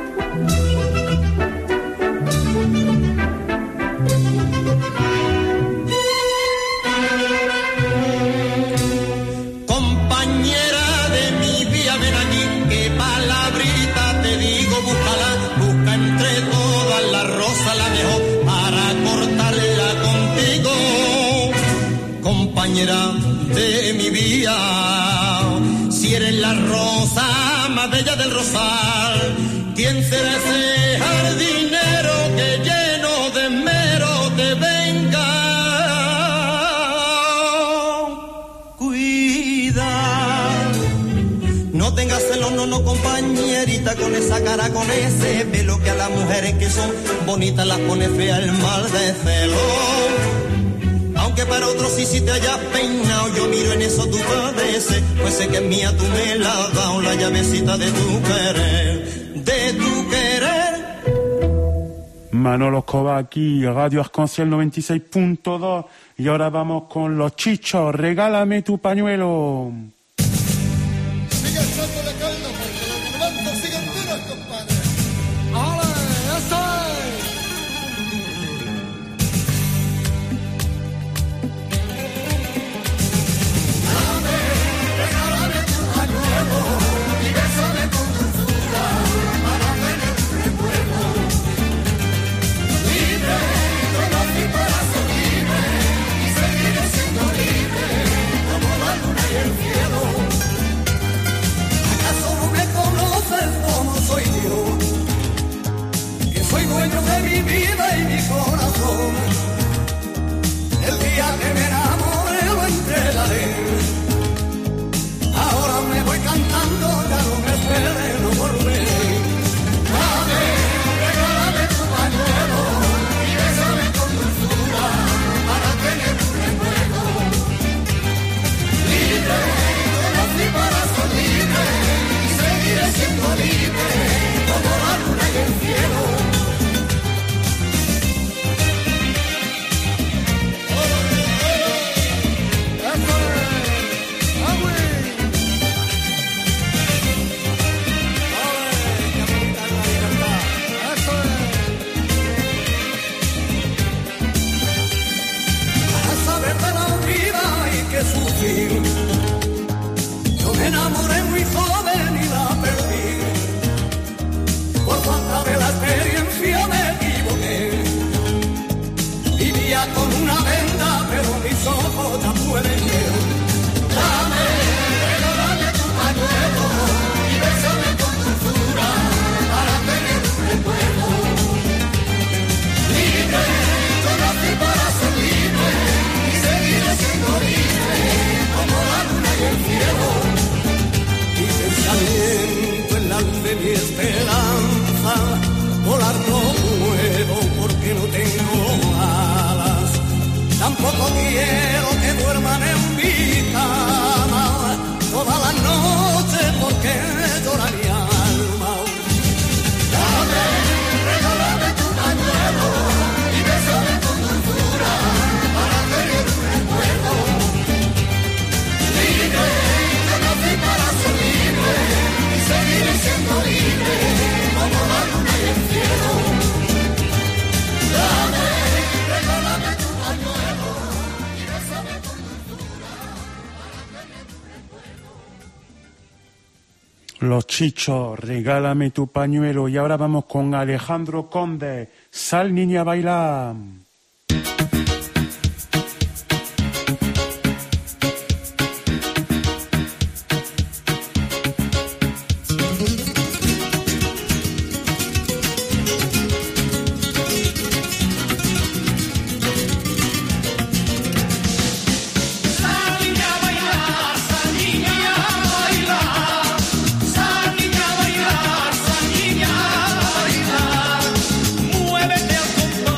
Compañera de mi vida, ven aquí, qué palabrita te digo, búscala, busca entre todas las rosas la mejor para cortarla contigo. Compañera de mi vida, si eres la rosa más bella del rosal, ¿quién será ese jardinero que lleno de esmero te venga? Cuida, no tengas celos, no, no, compañerita, con esa cara, con ese pelo, que a las mujeres que son bonitas las pone fea el mal de celo. Aunque para otros sí, si te hayas peinado, yo miro en eso tu padeces, pues sé que es mía, tú me la has dado, la llavecita de tu querer, de tu querer. Manolo Escobar aquí, Radio Arc-en-Ciel noventa y seis punto dos. Y ahora vamos con los Chichos, Regálame tu pañuelo. Sigue echando la calma porque los turbantes siguen duros, compadre. ¡Ole, eso es! De mi vida y mi corazón, el día que me enamoré lo entregaré. Ahora me voy cantando, ya no me esperé, no volveré. Dame, regálame tu pañuelo y bésame con dulzura para tener un recuerdo. Libre, yo nací para ser libre y seguiré siendo libre como la luna y el cielo. ¡Ole, ole! Tampoco quiero que duerman en mi cama toda la noche porque llora mi alma. Dame, regálame tu pañuelo y bésame con dulzura para tener un recuerdo. Libre, yo nací para ser libre y seguiré siendo libre como la luna y el cielo. Dame, regálame tu pañuelo y bésame con dulzura para tener un recuerdo. Los Chichos, regálame tu pañuelo. Y ahora vamos con Alejandro Conde. Sal, niña, a bailar. Muévete al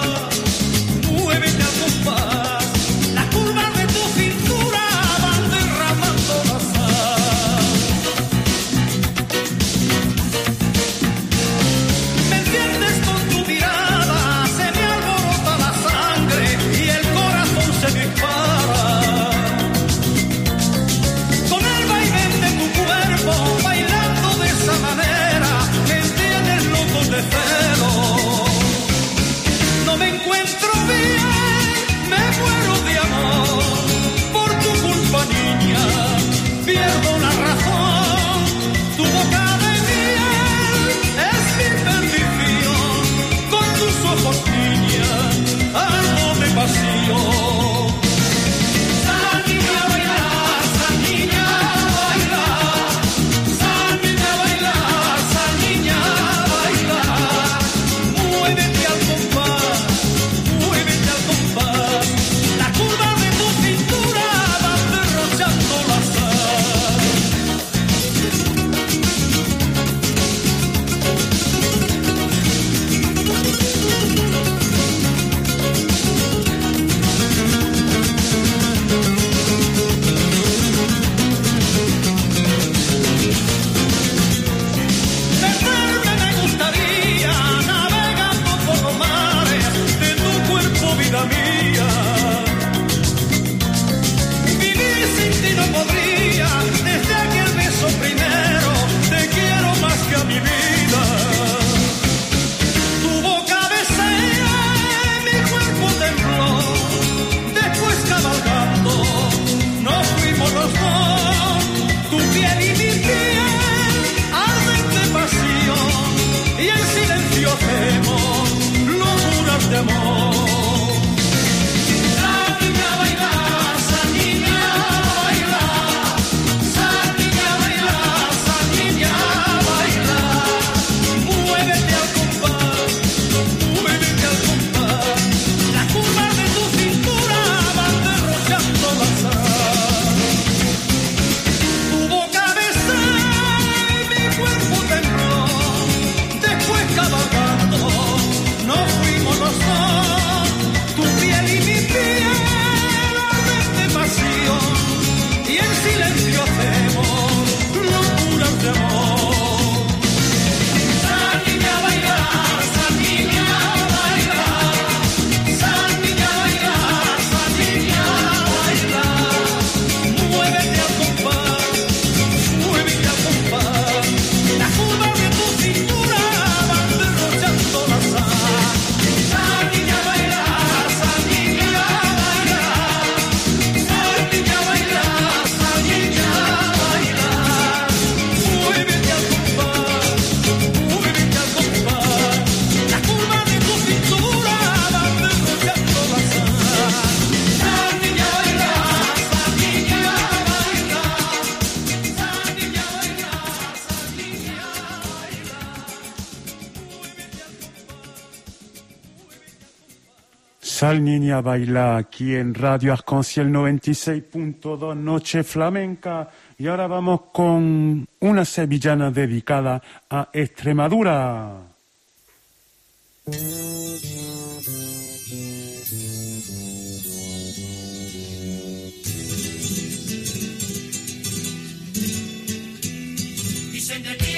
Sal niña baila aquí en Radio Arc-en-Ciel noventa y seis punto dos Noche Flamenca. Y ahora vamos con una sevillana dedicada a Extremadura.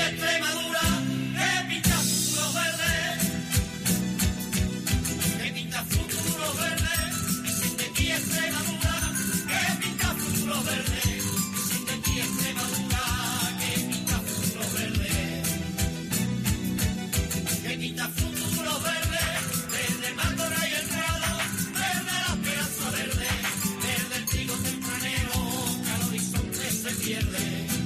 Extremadura, que pinta futuro verde, que pinta futuro verde, dicen de ti Extremadura, que pinta futuro verde, dicen de ti Extremadura, que pinta futuro verde, que pinta futuro verde, verde Mándora y el Prado, verde la esperanza verde, verde el trigo tempranero, que al horizonte se pierde.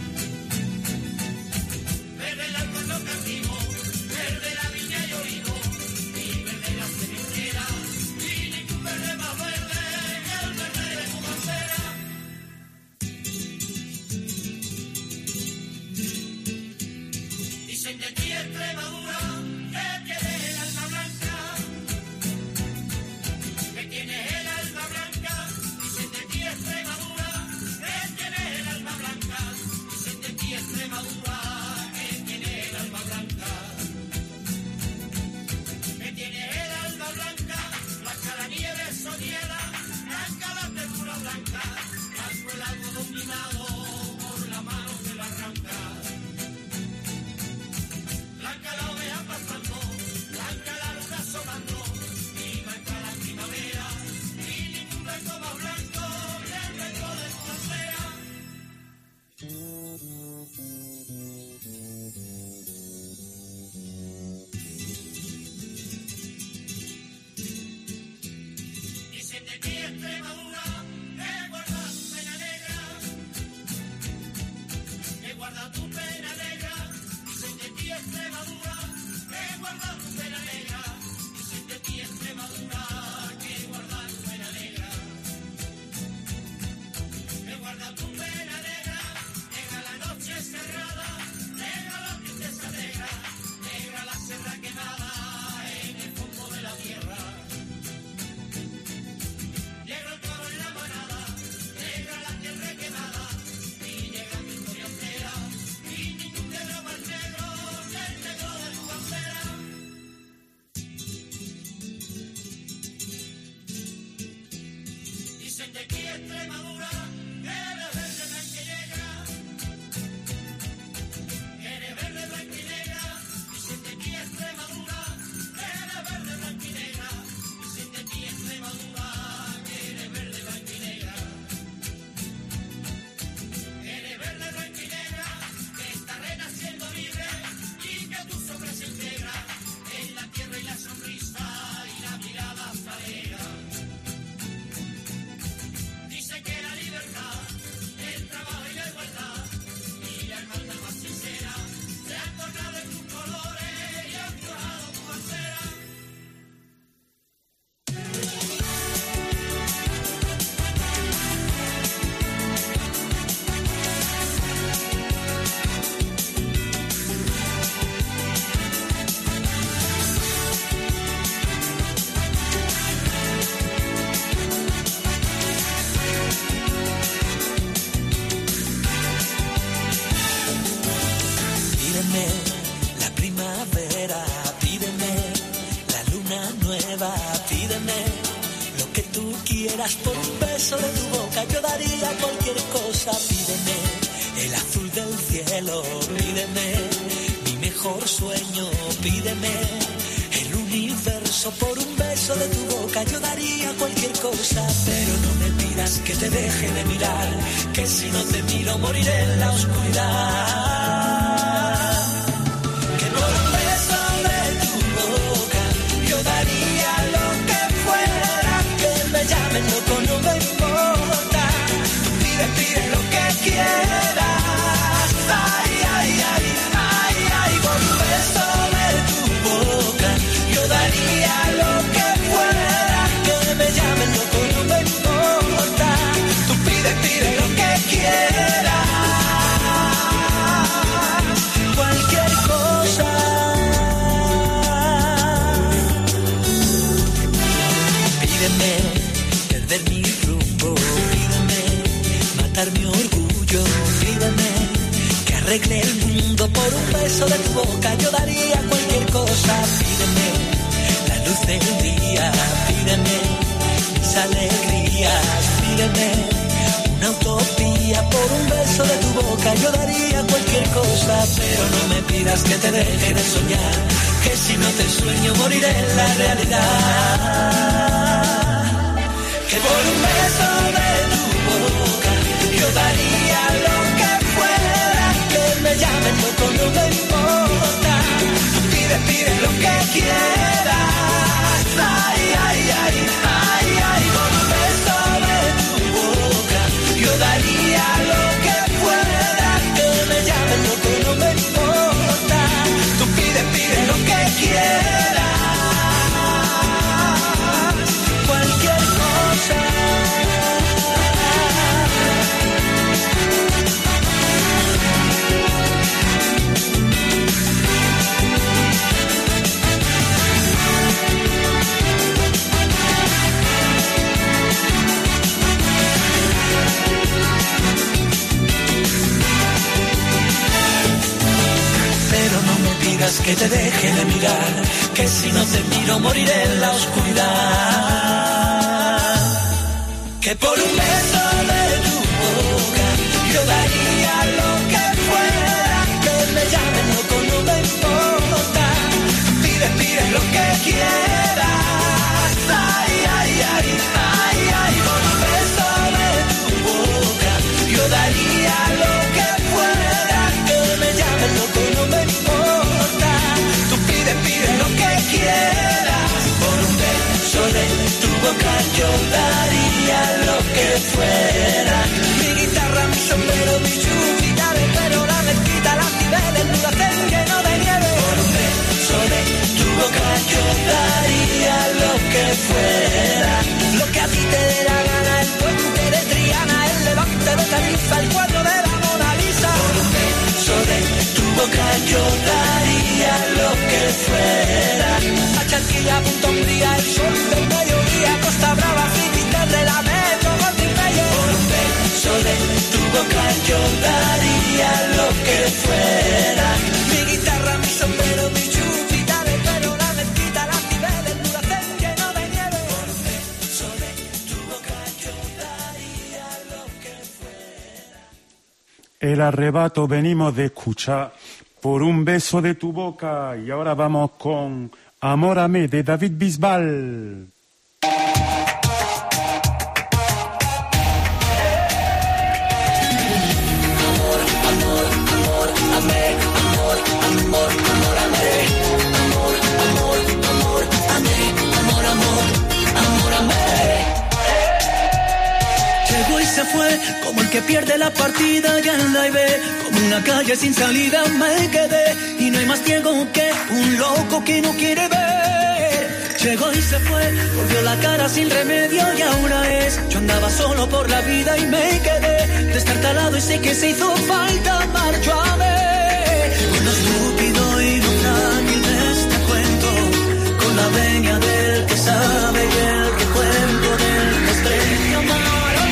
Verde el alcorno cautivo, verde la viña y olivo, y verde la cenicera, y ningún verde más verde que el verde de tu bandera. Dicen de ti Extremadura, que tienes el alma blanca, que tienes el alma blanca, dicen de ti Extremadura, que tienes el alma blanca, dicen de ti Extremadura. Dominado por la mano que la arranca, blanca la oveja pasando, blanca la luna asomando, y blanca la primavera, y ningún blanco más blanco que el blanco de tu bandera. Dicen de ti Extremadura, que guarda tu pena negra, que guarda tu pena negra, dicen de ti Extremadura, que guarda tu pena negra, dicen de ti Extremadura, que guarda tu pena negra, que guarda tu pena negra, negra la noche cerrada, negra la tristeza negra, negra la sierra quemada en el fondo de la tierra. Negro el toro en la manada, negra la tierra quemada, y negra mi historia entera, y ningún negro más negro que el negro de tu bandera. Dicen de ti Extremadura, que eres verde, blanca y negra, que eres verde, blanca y negra, dicen de ti Extremadura, que eres verde, blanca y negra, dicen de ti Extremadura. Eres verde, blanca y negra, eres verde, blanca y negra, que está renaciendo libre y que tu sombra se integra en la tierra y la sonrisa y la mirada alegre. Dice que la libertad, el trabajo y la igualdad y la hermandad más sincera se han tornado en tus colores y han forjado tu bandera. Pídeme la primavera, pídeme la luna nueva, pídeme lo que tú quieras por un beso de tu boca, yo daría cualquier cosa, pídeme el azul del cielo, pídeme mi mejor sueño, pídeme el universo por un beso de tu boca, yo daría cualquier cosa, pero no me pidas que te deje de mirar, que si no te miro moriré en la oscuridad. Que por un beso de tu boca yo daría lo que fuera, que me llamen loco no me importa, tú pide, pide lo que quieras, ay, ay, ay, ay, ay, por un beso de tu boca yo daría lo que fuera, que me llamen loco no me importa, tú pide, pide lo que quieras, cualquier cosa. Pídeme perder mi rumbo, pídeme matar mi orgullo, pídeme que arregle el mundo por un beso de tu boca, yo daría cualquier cosa, pídeme la luz del día, pídeme mis alegrías, pídeme una utopía por un beso de tu boca, yo daría cualquier cosa, pero pero no me pidas que te deje de soñar, que si no te sueño moriré en la realidad. Que por un beso de tu boca yo daría lo que fuera, que me llamen loco no me importa, tú pide, pide lo que quieras, ay, ay, ay, ay, ay, por un beso de tu boca yo daría lo que fuera, que me llamen loco no me importa, tú pide, pide lo que quieras, cualquier cosa. Que te deje de mirar, que si no te miro moriré en la oscuridad. Que por un beso de tu boca yo daría lo que fuera, que me llamen loco no me importa, pide, pide lo que quieras, ay, ay, ay, ay, ay, por un beso de tu boca yo daría lo que fuera, que me llamen loco no me importa, pide lo que quieras, por un beso de tu boca yo daría lo que fuera. Mi guitarra, mi sombrero, mi chupita de pelo, la mezquita, las niveles, mi almacén lleno de nieve. Por un beso de tu boca yo daría lo que fuera. Lo que a ti te dé la gana, el puente de Triana, el levante de Tarifa, el cuadro de la Mona Lisa. Por un beso de tu boca yo daría lo que fuera. A Charquilla, Punta Umbría, el sol del mediodía, Costa Brava, Finisterre, la Metro, Goldingmeyer. Por un beso de tu boca yo daría lo que fuera. Mi guitarra, mi sombrero, mi chupita de pelo, la mezquita, las niveles, mi almacén lleno de nieve. Por un beso de tu boca yo daría lo que fuera. El arrebato venimos de escuchar Por un beso de tu boca, y ahora vamos con Amórame de David Bisbal. Se fue como el que pierde la partida ya en la I B, como una calle sin salida me quedé, y no hay más ciego que un loco que no quiere ver. Llegó y se fue, volvió la cara sin remedio y ahora es, yo andaba solo por la vida y me quedé destartalado y sé que se hizo falta marcho a ver. Con lo estúpido y lo frágil de este cuento, con la venia del que sabe y el recuento del que estrella más.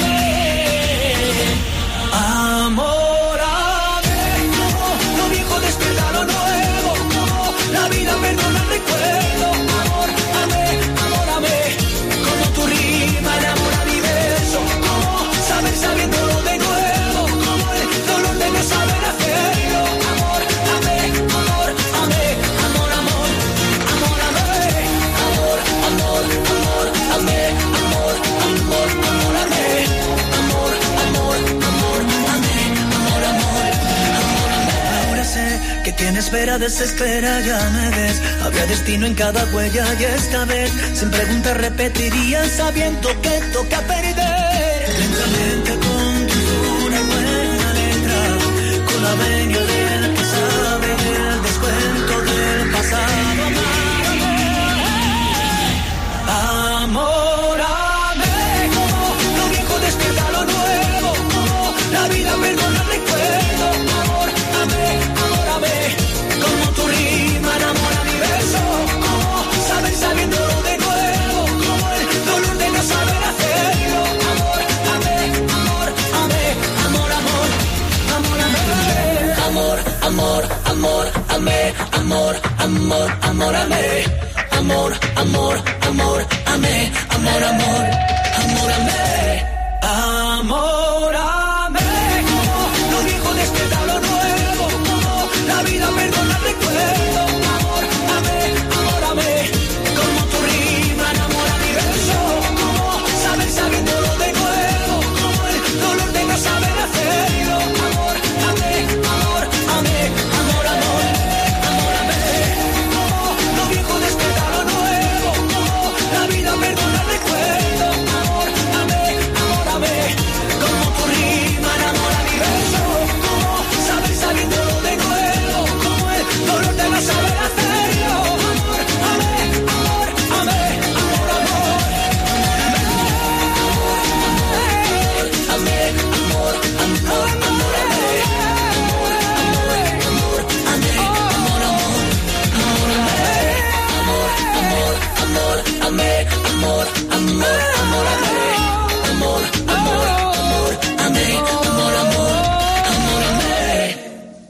Amórame, como lo viejo despierta lo nuevo, como la vida perdona el recuerdo. Amor, amé, amórame, como tu rima enamora mi verso, como saber sabiéndolo de nuevo, como el dolor de no saber hacerlo. Amor, amé, amor, amé, amor, amor, amórame. Amor, amor, amor, amé, amor, amor, amórame. Amor, amor, amor, amé, amor, amor, amórame. Ahora sé que quien espera desespera, ya me ves. Había destino en cada huella y esta vez sin preguntas repetiría sabiendo que toca perder. Lentamente con tu dura y buena letra, con la venia del que sabe el descuento del pasado. Amórame, como lo viejo despierta lo nuevo, como la vida perdona el recuerdo. Amor, amé, amórame, como tu rima enamora mi verso, como saber sabiéndolo de nuevo, como el dolor de no saber hacerlo. Amor, amé, amor, amé, amor, amor, amor, amé. Amor, amor, amor, amé, amor, amor, amor, amé. Amor, amor, amor, amé, amor, amor, amor, amé. Amor, amé, como lo viejo despierta lo nuevo, como la vida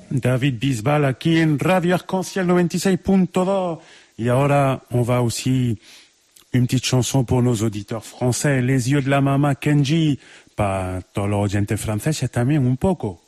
David Bisbal aquí en Radio Arc-en-Ciel noventa y seis punto dos. Y ahora on va aussi une petite chanson pour nos auditeurs français, Les yeux de la mamá Kenji, para todos los oyentes franceses también un poco.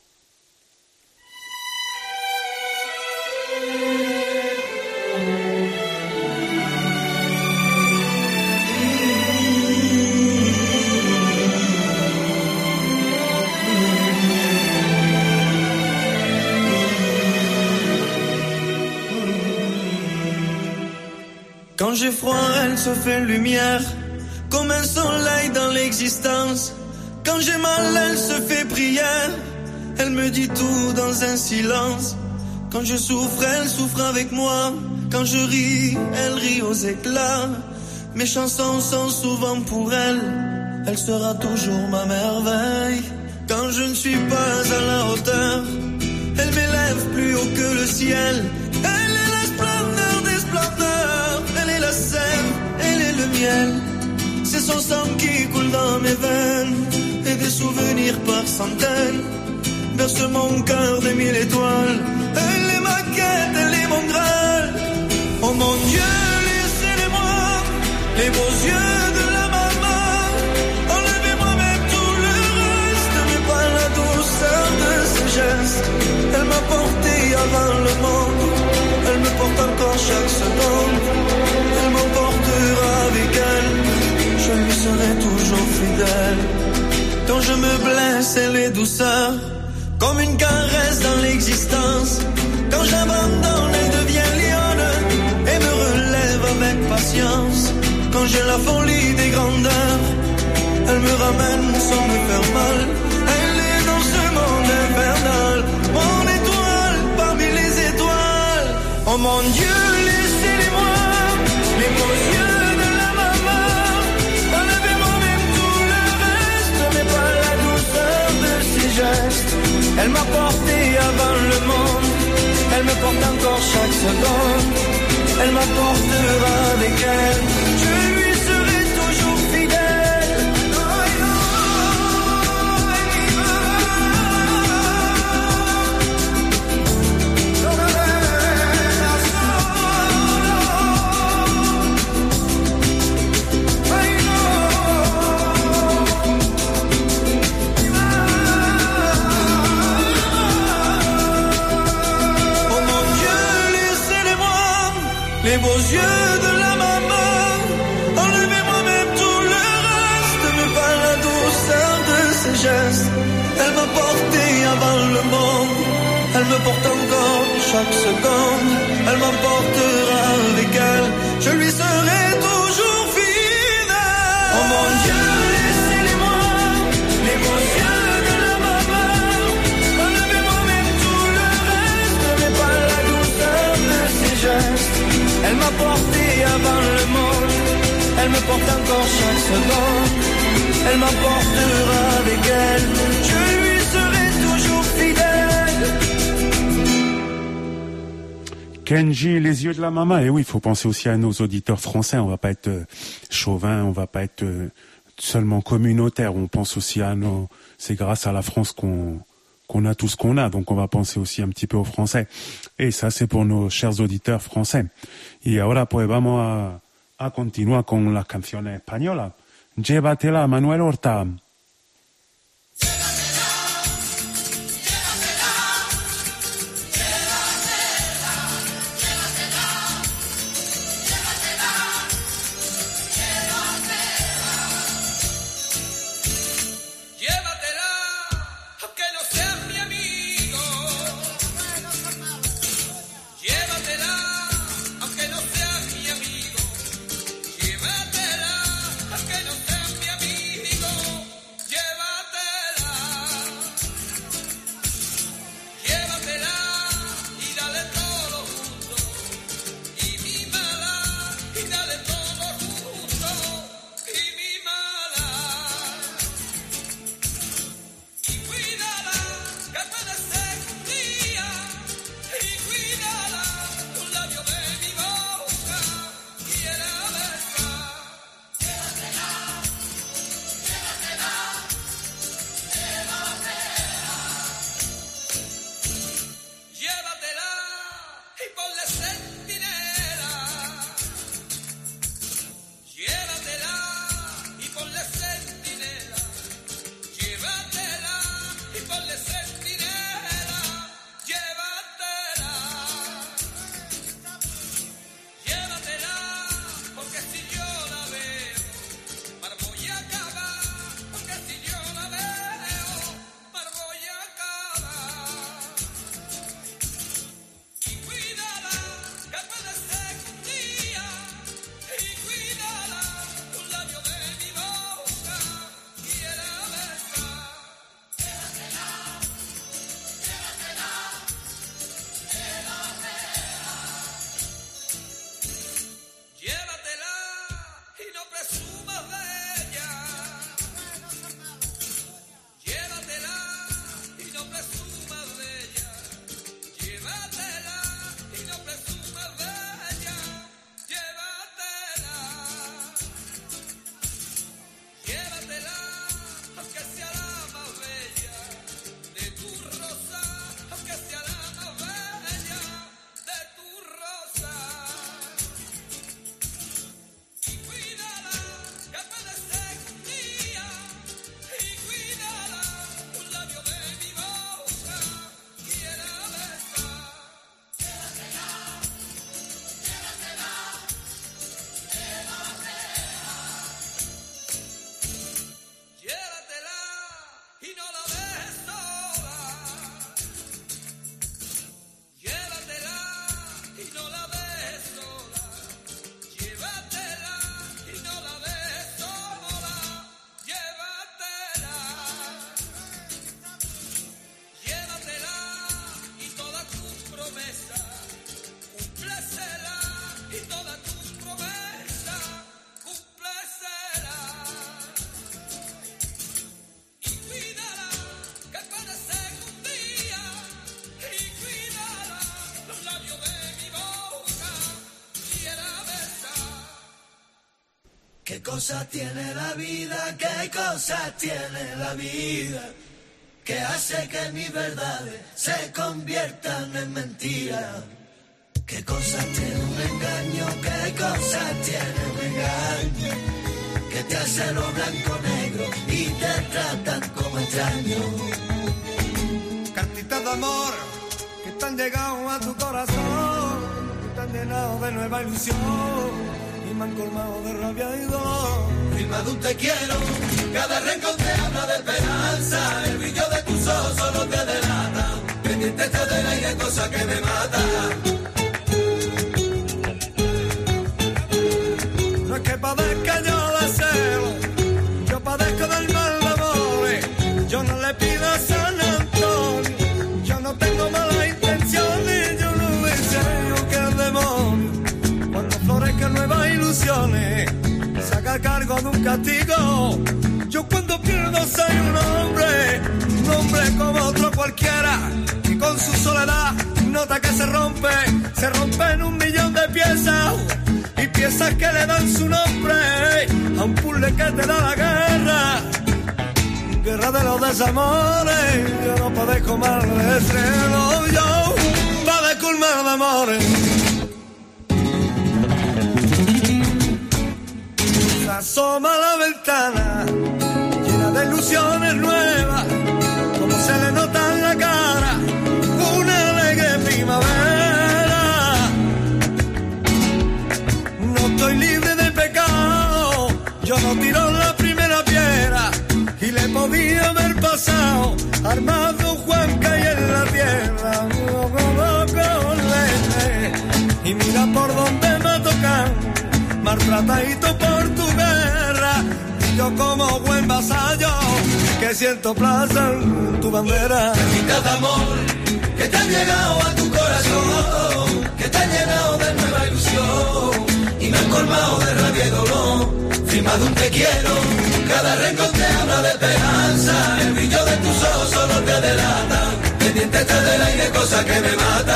Quand j'ai froid, elle se fait lumière, comme un soleil dans l'existence. Quand j'ai mal, elle se fait prière, elle me dit tout dans un silence. Quand je souffre, elle souffre avec moi. Quand je ris, elle rit aux éclats. Mes chansons sont souvent pour elle, elle sera toujours ma merveille. Quand je ne suis pas à la hauteur, elle m'élève plus haut que le ciel. Elle est la splendeur des splendeurs, elle est la sève, elle est le miel. C'est son sang qui coule dans mes veines, et des souvenirs par centaines berce mon cœur des mille étoiles. Elle est ma quête, elle est mon graal. Oh mon Dieu, laissez-les-moi, les beaux yeux de la maman. Enlevez-moi même tout le reste, mais pas la douceur de ses gestes. Elle m'a porté avant le monde, elle me porte encore chaque seconde. Elle m'emportera avec elle, je lui serai toujours fidèle. Quand je me blesse, elle est douceur, comme une caresse dans l'existence. Quand j'abandonne, elle devient lionne et me relève avec patience. Quand j'ai la folie des grandeurs, elle me ramène sans me faire mal. Elle est dans ce monde infernal, mon étoile parmi les étoiles. Oh mon Dieu, laissez-les-moi, les beaux yeux de la maman. Enlevez-moi même tout le reste, mais pas la douceur de ses gestes. Elle m'a porté avant le monde, elle me porte encore chaque seconde. Elle m'apportera avec elle, je lui serai toujours fidèle. Les beaux yeux de la maman, enlevez-moi même tout le reste, mais pas la douceur de ses gestes. Elle m'a porté avant le monde, elle me porte encore chaque seconde. Elle m'emportera avec elle, je lui serai toujours fidèle. Oh mon Dieu, laissez-les-moi, les beaux yeux de la maman. Enlevez-moi même tout le reste, mais pas la douceur de ses gestes. Elle m'a porté avant le monde, elle me porte encore chaque seconde. Elle m'emportera avec elle, je lui serai toujours fidèle. Kenji, les yeux de la maman. Et oui, il faut penser aussi à nos auditeurs français. On va pas être euh, chauvin, on va pas être euh, seulement communautaire. On pense aussi à nos... C'est grâce à la France qu'on... qu'on a tout ce qu'on a, donc on va penser aussi un petit peu aux Français. Et ça, c'est pour nos chers auditeurs français. Y ahora pues vamos a, a continuar con las canciones españolas. Llévatela, Manuel Horta. Llévatela, aunque no seas mi amigo. cosas tiene la vida, qué cosas tiene la vida, que hace que mis verdades se conviertan en mentiras. Qué cosas tiene un engaño, qué cosas tiene un engaño, que te hace lo blanco negro y te tratan como extraño. Cartitas de amor que te han llegado a tu corazón, que te han llenado de nueva ilusión y me han colmado de rabia y dolor. Firma de un te quiero, cada rincón te habla de esperanza, el brillo de tus ojos solo te delata, pendiente está del aire, cosa que me mata. No es que padezca yo de celo, yo padezco del mal de amores, yo no le pido a San Antonio, yo no tengo mala intención y yo no deseo que el demonio, cuando florezcan nuevas ilusiones, se haga cargo de un castigo. Yo cuando pierdo soy un hombre, un hombre como otro cualquiera, y con su soledad nota que se rompe, se rompe en un millón de piezas, y piezas que le dan su nombre a un puzzle que te da la guerra, guerra de los desamores. Yo no padezco mal de celo, yo padezco un mal de amores. Se asoma a la ventana llena de ilusiones nuevas, como se le nota en la cara una alegre primavera. No estoy libre de pecado, yo no tiro la primera piedra, y le podía haber pasado armado Juan cae en la tierra. Y mira por donde me tocan, maltratadito por tu guerra, y yo como buen vasallo que siento plaza en tu bandera. Cartitas de amor que te han llegado a tu corazón, que te han llenado de nueva ilusión y me han colmado de rabia y dolor. Firma de un te quiero, cada rincón te habla de esperanza, el brillo de tus ojos solo te delata, pendiente está del aire, cosa que me mata.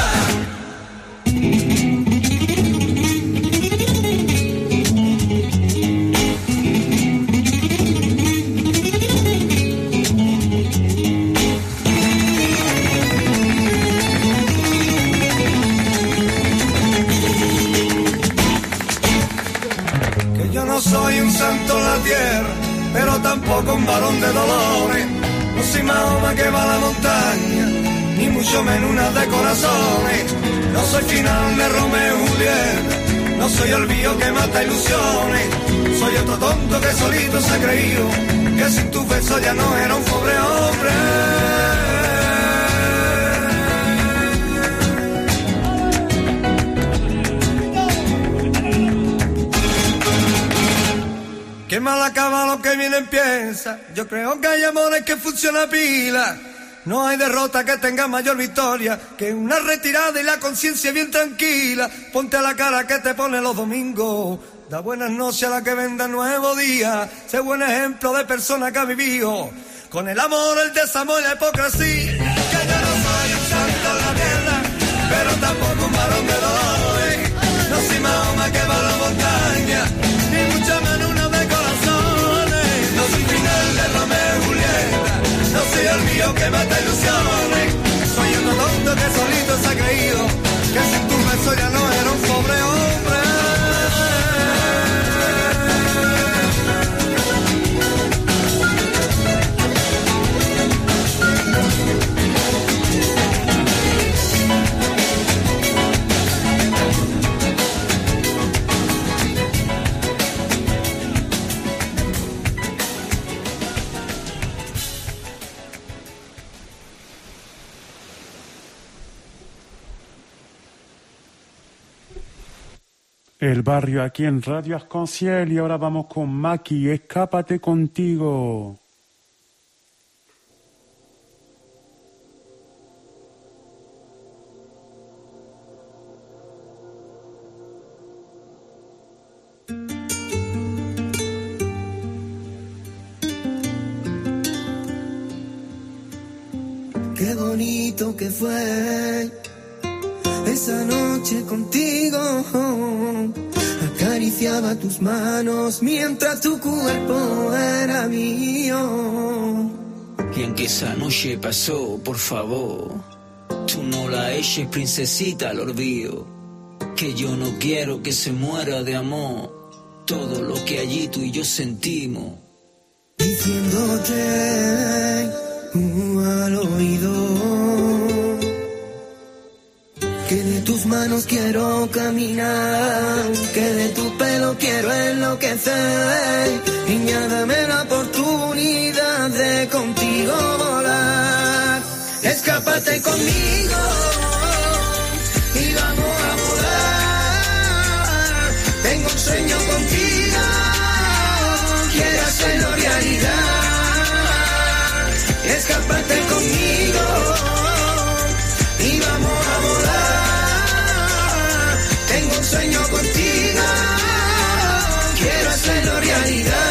No soy un santo en la tierra, pero tampoco un varón de dolores. No soy Mahoma que va a la montaña, ni mucho menos una de corazones. No soy final de Romeo y Julieta, no soy el bío que mata ilusiones. Soy otro tonto que solito se ha creído que sin tu beso ya no era un pobre hombre. Qué mal acaba lo que viene empieza. Yo creo que hay amores que funcionan pila. No hay derrota que tenga mayor victoria que una retirada y la conciencia bien tranquila. Ponte a la cara que te pone los domingos, da buenas noches a la que venda nuevo día. Sé buen ejemplo de persona que ha vivido con el amor, el desamor y la hipocresía. Que yo no soy un santo en la tierra, pero tampoco un varón de dolores. No soy Mahoma que va a la montaña, ni mucho menos una de corazones. No soy final de Romeo y Julieta, no soy el mío que mata ilusiones. Soy un tonto que solito se ha creído que sin tu beso ya no era un pobre hombre. El barrio aquí en Radio Arc-en-Ciel y ahora vamos con Maki, Escápate contigo. Qué bonito que fue esa noche contigo, acariciaba tus manos mientras tu cuerpo era mío. Y aunque esa noche pasó, por favor, tú no la eches, princesita, al olvido, que yo no quiero que se muera de amor todo lo que allí tú y yo sentimos. Diciéndote uh, al oído que de tus manos quiero caminar, que de tu pelo quiero enloquecer, niña, dame la oportunidad de contigo volar. Escápate conmigo y vamos a volar. Tengo un sueño contigo, quiero hacerlo realidad. Escápate conmigo y vamos a volar. Tengo un sueño contigo, quiero hacerlo realidad.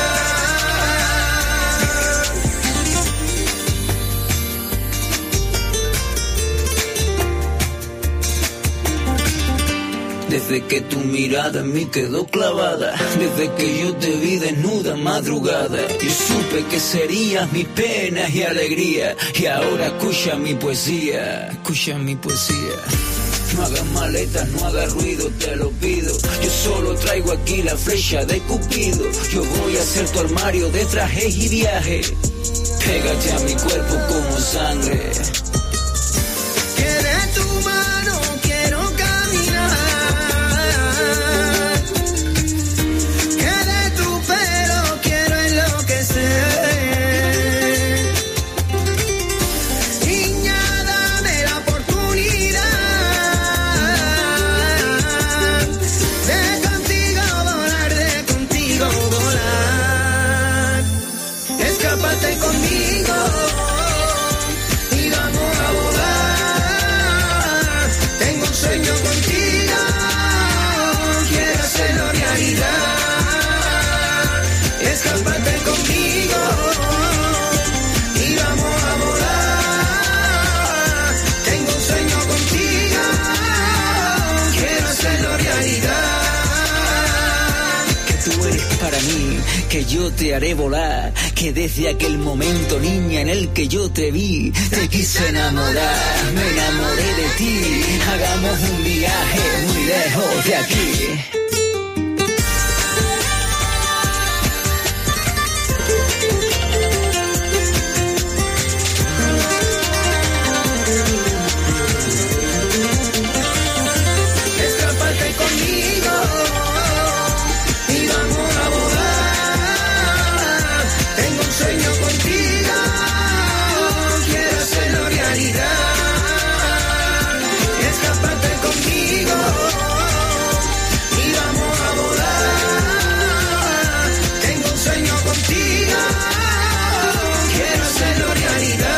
Desde que tu mirada en mí quedó clavada, desde que yo te vi desnuda madrugada, yo supe que serías mis penas y alegría. Y ahora escucha mi poesía, escucha mi poesía. No hagas maletas, no hagas ruido, te lo pido. Yo solo traigo aquí la flecha de Cupido. Yo voy a ser tu armario de trajes y viajes. Pégate a mi cuerpo como sangre. Que de tu mano quiero caminar, que de tu pelo quiero enloquecer. Niña, dame la oportunidad de contigo volar, de contigo volar. Escápate conmigo y vamos a volar. Tengo un sueño contigo, quiero hacerlo realidad. Escápate conmigo y vamos a volar. Tengo un sueño contigo, quiero hacerlo realidad. Que tú eres para mí, que yo te haré volar, que desde aquel momento, niña, en el que yo te vi, te quise enamorar, me enamoré de ti. Hagamos un viaje muy lejos de aquí. Escápate conmigo y vamos a volar. Tengo un sueño contigo, quiero hacerlo realidad. Escápate conmigo y vamos a volar. Tengo un sueño contigo, quiero hacerlo realidad.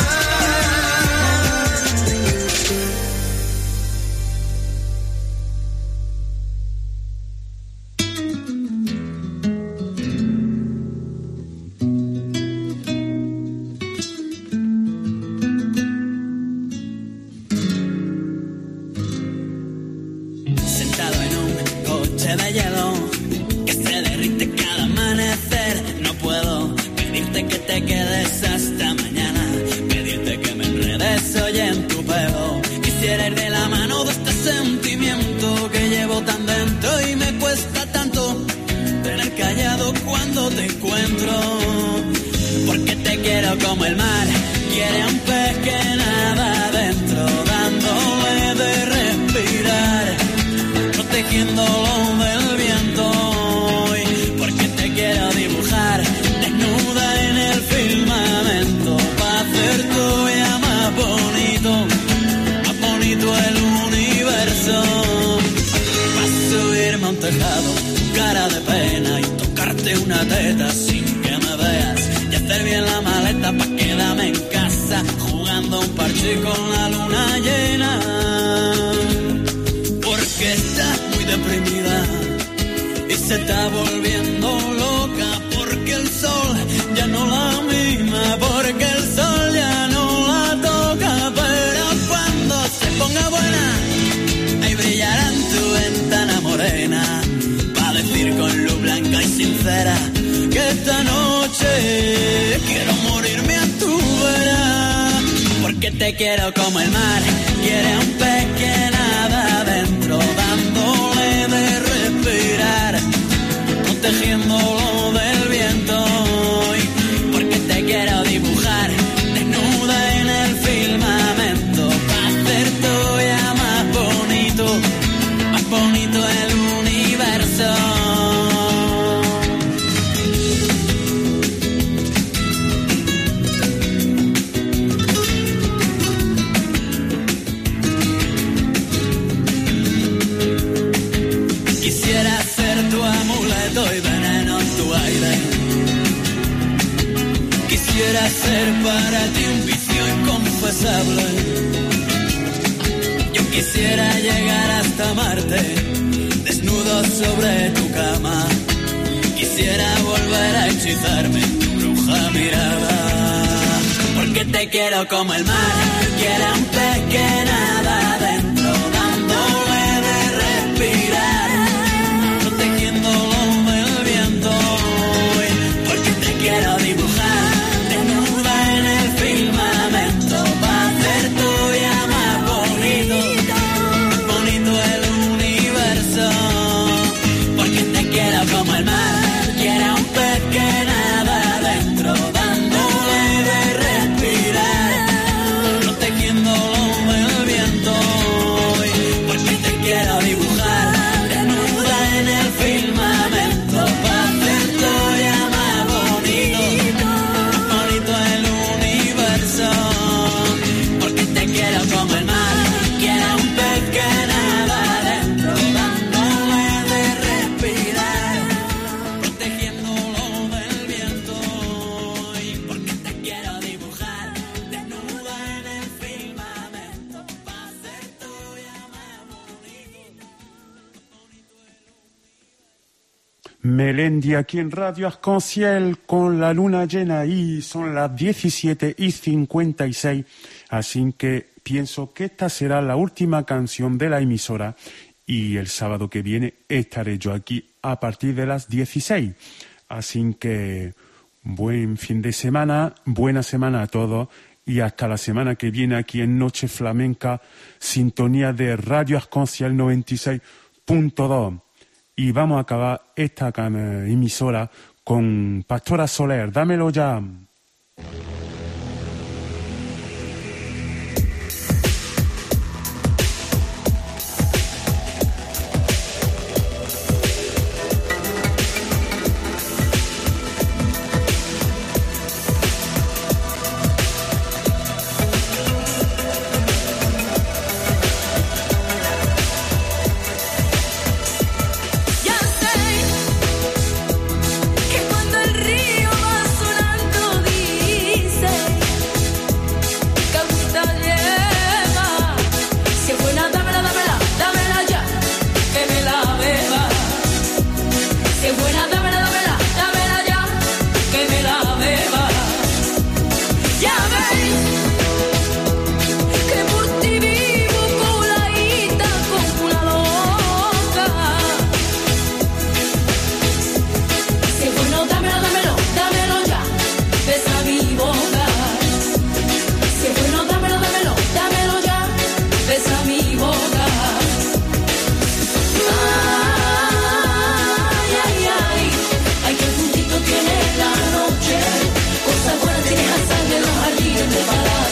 Sentado en un coche de hielo que se derrite cada amanecer. No puedo pedirte que te quedes hasta mañana, pedirte que me enredes hoy en tu pelo. Quisiera ir de la mano de este sentimiento que llevo tan dentro y me cuesta tanto tener callado cuando te encuentro. Porque te quiero como el mar quiere a un pez que nada adentro, dándole de respirar, protegiéndolo del viento. Y porque te quiero dibujar desnuda en el firmamento, para hacer tu vida más bonito, más bonito el universo. Para subirme a un tejado, tu cara de pena y tocarte una teta sin que me veas, y hacer bien la maleta pa' quedarme en casa jugando un parche con la luna llena. Porque estás muy deprimida y se está volviendo loca, porque el sol ya no la mima, porque el sol ya no la toca. Pero cuando se ponga buena, ahí brillará en tu ventana morena, pa' decir te quiero como el mar, quiere un pez que nada adentro, dándole de respirar, protegiéndolo del viento. Porque te quiero dibujar desnuda en el firmamento, para hacer todavía más bonito, más bonito el universo. Quisiera ser tu amuleto y veneno en tu aire. Quisiera ser para ti un vicio inconfesable. Yo quisiera llegar hasta Marte, desnudo sobre tu cama. Quisiera volver a hechizarme en tu bruja mirada. Porque te quiero como el mar, quiere un pez que nada adentro, dándole de respirar, protegiéndolo del viento. Porque te quiero dibujar desnuda en el firmamento, para hacer todavía más bonito, bonito el universo. Porque te quiero como el mar, quiero un pez que nada adentro, dándole de respirar, protegiéndolo del viento. Porque te quiero dibujar desnuda en el firmamento, para hacer todavía más bonito, más bonito el universo. Porque te quiero como el mar, quiero un pez que nada adentro, dándole de respirar, protegiéndolo del viento. Porque te quiero dibujar desnuda en el firmamento, para hacer todavía más bonito. Melendi aquí en Radio Arc-en-Ciel con la luna llena y son las diecisiete y cincuenta y seis, así que pienso que esta será la última canción de la emisora y el sábado que viene estaré yo aquí a partir de las dieciséis. Así que buen fin de semana, buena semana a todos y hasta la semana que viene aquí en Noche Flamenca, sintonía de Radio Arc-en-Ciel noventa y seis punto dos. Y vamos a acabar esta can- emisora con Pastora Soler, dámelo ya. Ya sé que cuando el río va sonando dice que agüita lleva. Si es buena, dámela, dámela, dámela ya, que me la beba. Si es buena, dámela, dámela, dámela ya, que me la beba. Ya veis que por ti vivo coladita como una loca. Si es bueno, dámelo, dámelo, dámelo ya, besa mi boca. Si es bueno, dámelo, dámelo, dámelo ya, besa mi boca. Ay, ay, ay, ay, qué puntito tiene la noche, cosas buenas tiene Hassan de los jardines de Pará.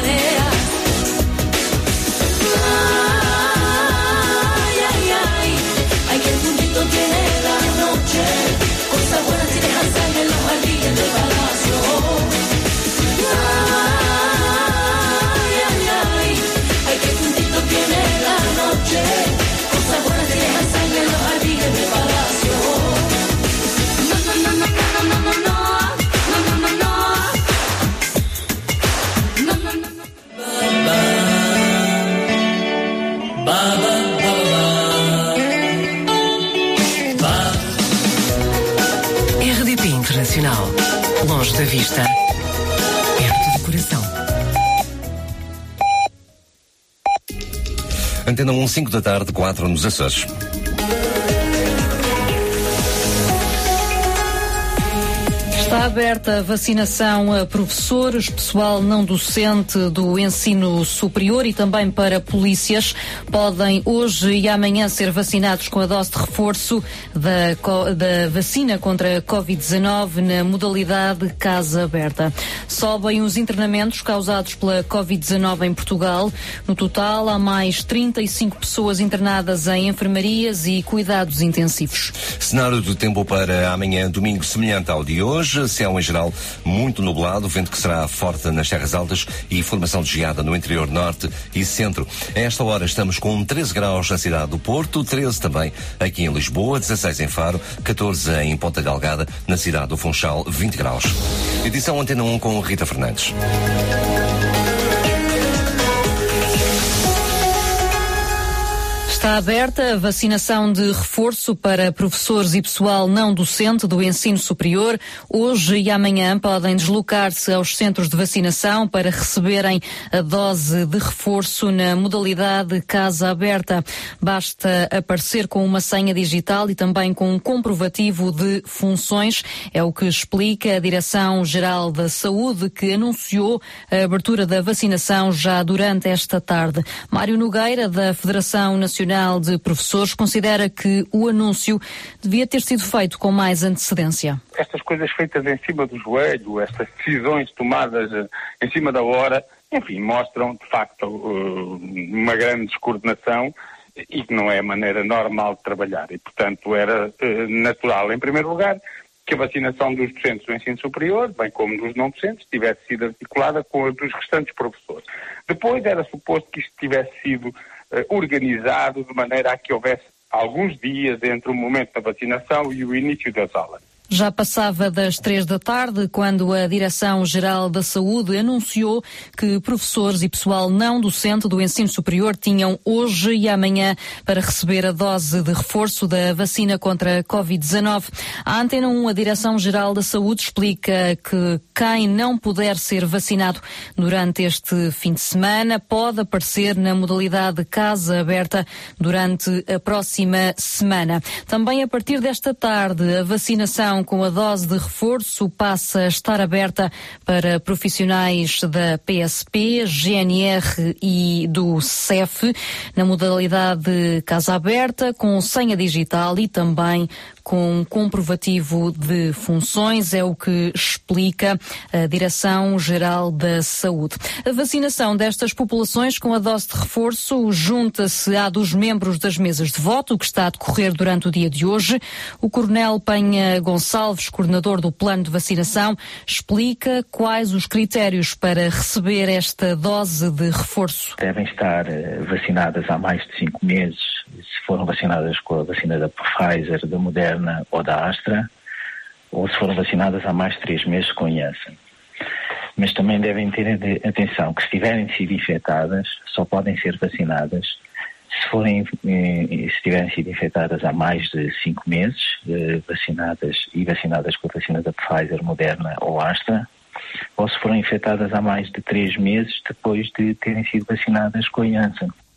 mareas. Ay, ay, ay, ay, qué puntito tiene la noche, cosas buenas y dejan sangre en los jardines del palacio. Ay, ay, ay, ay, qué puntito tiene la noche, cosas buenas y dejan sangre en los jardines del palacio. No, no, no, no, no, no, no, no. R D P Internacional. Longe da vista, perto do coração. Antena um, cinco da tarde, quatro nos Açores. Está aberta a vacinação a professores, pessoal não docente do ensino superior e também para polícias. Podem hoje e amanhã ser vacinados com a dose de reforço da, da vacina contra a covid dezanove na modalidade casa aberta. Sobem os internamentos causados pela covid dezanove em Portugal. No total, há mais trinta e cinco pessoas internadas em enfermarias e cuidados intensivos. Cenário do tempo para amanhã, domingo, semelhante ao de hoje. Céu em geral muito nublado, vento que será forte nas terras altas e formação de geada no interior norte e centro. A esta hora estamos com treze graus na cidade do Porto, treze também aqui em Lisboa, dezasseis em Faro, catorze em Ponta Delgada, na cidade do Funchal, vinte graus. Edição Antena um com Rita Fernandes. Está aberta a vacinação de reforço para professores e pessoal não docente do ensino superior. Hoje e amanhã podem deslocar-se aos centros de vacinação para receberem a dose de reforço na modalidade casa aberta. Basta aparecer com uma senha digital e também com um comprovativo de funções. É o que explica a Direção-Geral da Saúde, que anunciou a abertura da vacinação já durante esta tarde. Mário Nogueira, da Federação Nacional de Professores, considera que o anúncio devia ter sido feito com mais antecedência. Estas coisas feitas em cima do joelho, estas decisões tomadas em cima da hora, enfim, mostram de facto uma grande descoordenação e que não é a maneira normal de trabalhar. E, portanto, era natural, em primeiro lugar, que a vacinação dos docentes do ensino superior, bem como dos não docentes, tivesse sido articulada com a dos restantes professores. Depois era suposto que isto tivesse sido organizado de maneira a que houvesse alguns dias entre o momento da vacinação e o início das aulas. Já passava das três da tarde quando a Direção-Geral da Saúde anunciou que professores e pessoal não docente do ensino superior tinham hoje e amanhã para receber a dose de reforço da vacina contra a covid dezanove. A Antena um, a Direção-Geral da Saúde, explica que quem não puder ser vacinado durante este fim de semana pode aparecer na modalidade casa aberta durante a próxima semana. Também a partir desta tarde, a vacinação com a dose de reforço passa a estar aberta para profissionais da P S P, G N R e do C E F, na modalidade casa aberta, com senha digital e também com comprovativo de funções, é o que explica a Direção-Geral da Saúde. A vacinação destas populações com a dose de reforço junta-se à dos membros das mesas de voto, que está a decorrer durante o dia de hoje. O Coronel Penha Gonçalves, coordenador do plano de vacinação, explica quais os critérios para receber esta dose de reforço. Devem estar vacinadas há mais de cinco meses, se foram vacinadas com a vacina da Pfizer, da Moderna ou da Astra, ou se foram vacinadas há mais de três meses com Janssen. Mas também devem ter atenção que se tiverem sido infectadas, só podem ser vacinadas se forem, se tiverem sido infectadas há mais de cinco meses, vacinadas e vacinadas com a vacina da Pfizer, Moderna ou Astra, ou se forem infectadas há mais de três meses depois de terem sido vacinadas com a Janssen.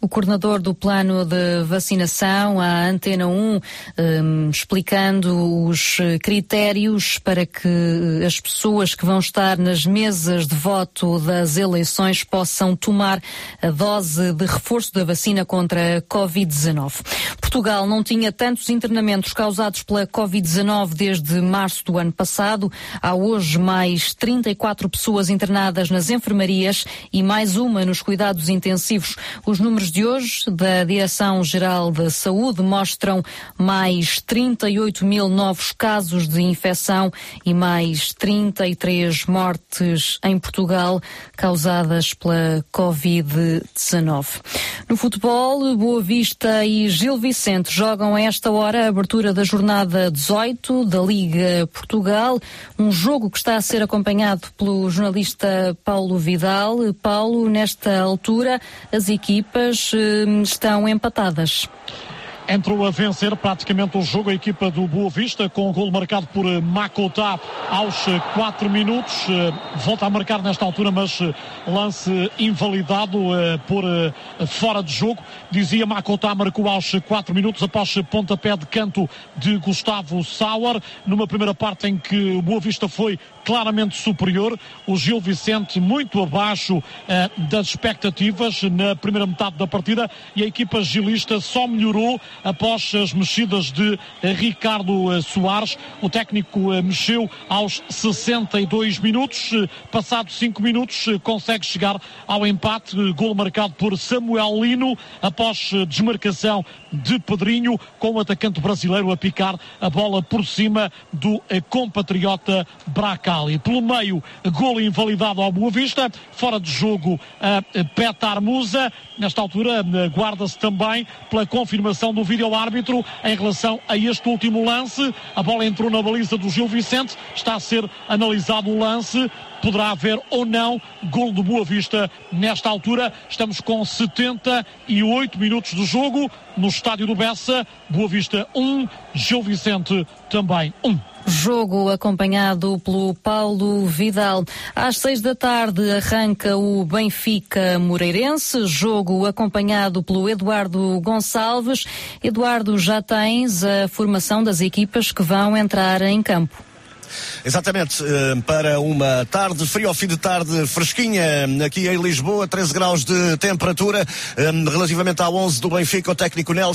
O coordenador do plano de vacinação, à Antena um, um, explicando os critérios para que as pessoas que vão estar nas mesas de voto das eleições possam tomar a dose de reforço da vacina contra a covid dezanove. Portugal não tinha tantos internamentos causados pela covid dezanove desde março do ano passado. Há hoje mais trinta e quatro pessoas internadas nas enfermarias e mais uma nos cuidados intensivos. Os números de hoje da Direção-Geral da Saúde mostram mais trinta e oito mil novos casos de infecção e mais trinta e três mortes em Portugal causadas pela covid dezanove. No futebol, Boa Vista e Gil Vicente jogam a esta hora a abertura da jornada dezoito da Liga Portugal, um jogo que está a ser acompanhado pelo jornalista Paulo Vidal. Paulo, nesta altura, as equipas eh, estão empatadas. Entrou a vencer praticamente o jogo a equipa do Boa Vista, com o golo marcado por Makota aos quatro minutos. Volta a marcar nesta altura, mas lance invalidado por fora de jogo. Dizia, Makota marcou aos quatro minutos após pontapé de canto de Gustavo Sauer, numa primeira parte em que o Boa Vista foi claramente superior. O Gil Vicente muito abaixo eh, das expectativas na primeira metade da partida, e a equipa gilista só melhorou após as mexidas de eh, Ricardo eh, Soares. O técnico eh, mexeu aos sessenta e dois minutos. Eh, passados cinco minutos eh, consegue chegar ao empate. Eh, golo marcado por Samuel Lino após eh, desmarcação de Pedrinho, com o atacante brasileiro a picar a bola por cima do eh, compatriota Braca. E pelo meio, golo invalidado ao Boa Vista, fora de jogo a Petar Musa. Nesta altura guarda-se também pela confirmação do vídeo-árbitro em relação a este último lance. A bola entrou na baliza do Gil Vicente, está a ser analisado o lance. Poderá haver ou não golo do Boa Vista nesta altura. Estamos com setenta e oito minutos de jogo no estádio do Bessa. Boa Vista um, Gil Vicente também um. Jogo acompanhado pelo Paulo Vidal. Às seis da tarde arranca o Benfica Moreirense, jogo acompanhado pelo Eduardo Gonçalves. Eduardo, já tens a formação das equipas que vão entrar em campo. Exatamente, para uma tarde fria, ao fim de tarde fresquinha aqui em Lisboa, treze graus de temperatura, relativamente ao onze do Benfica, o técnico Nelson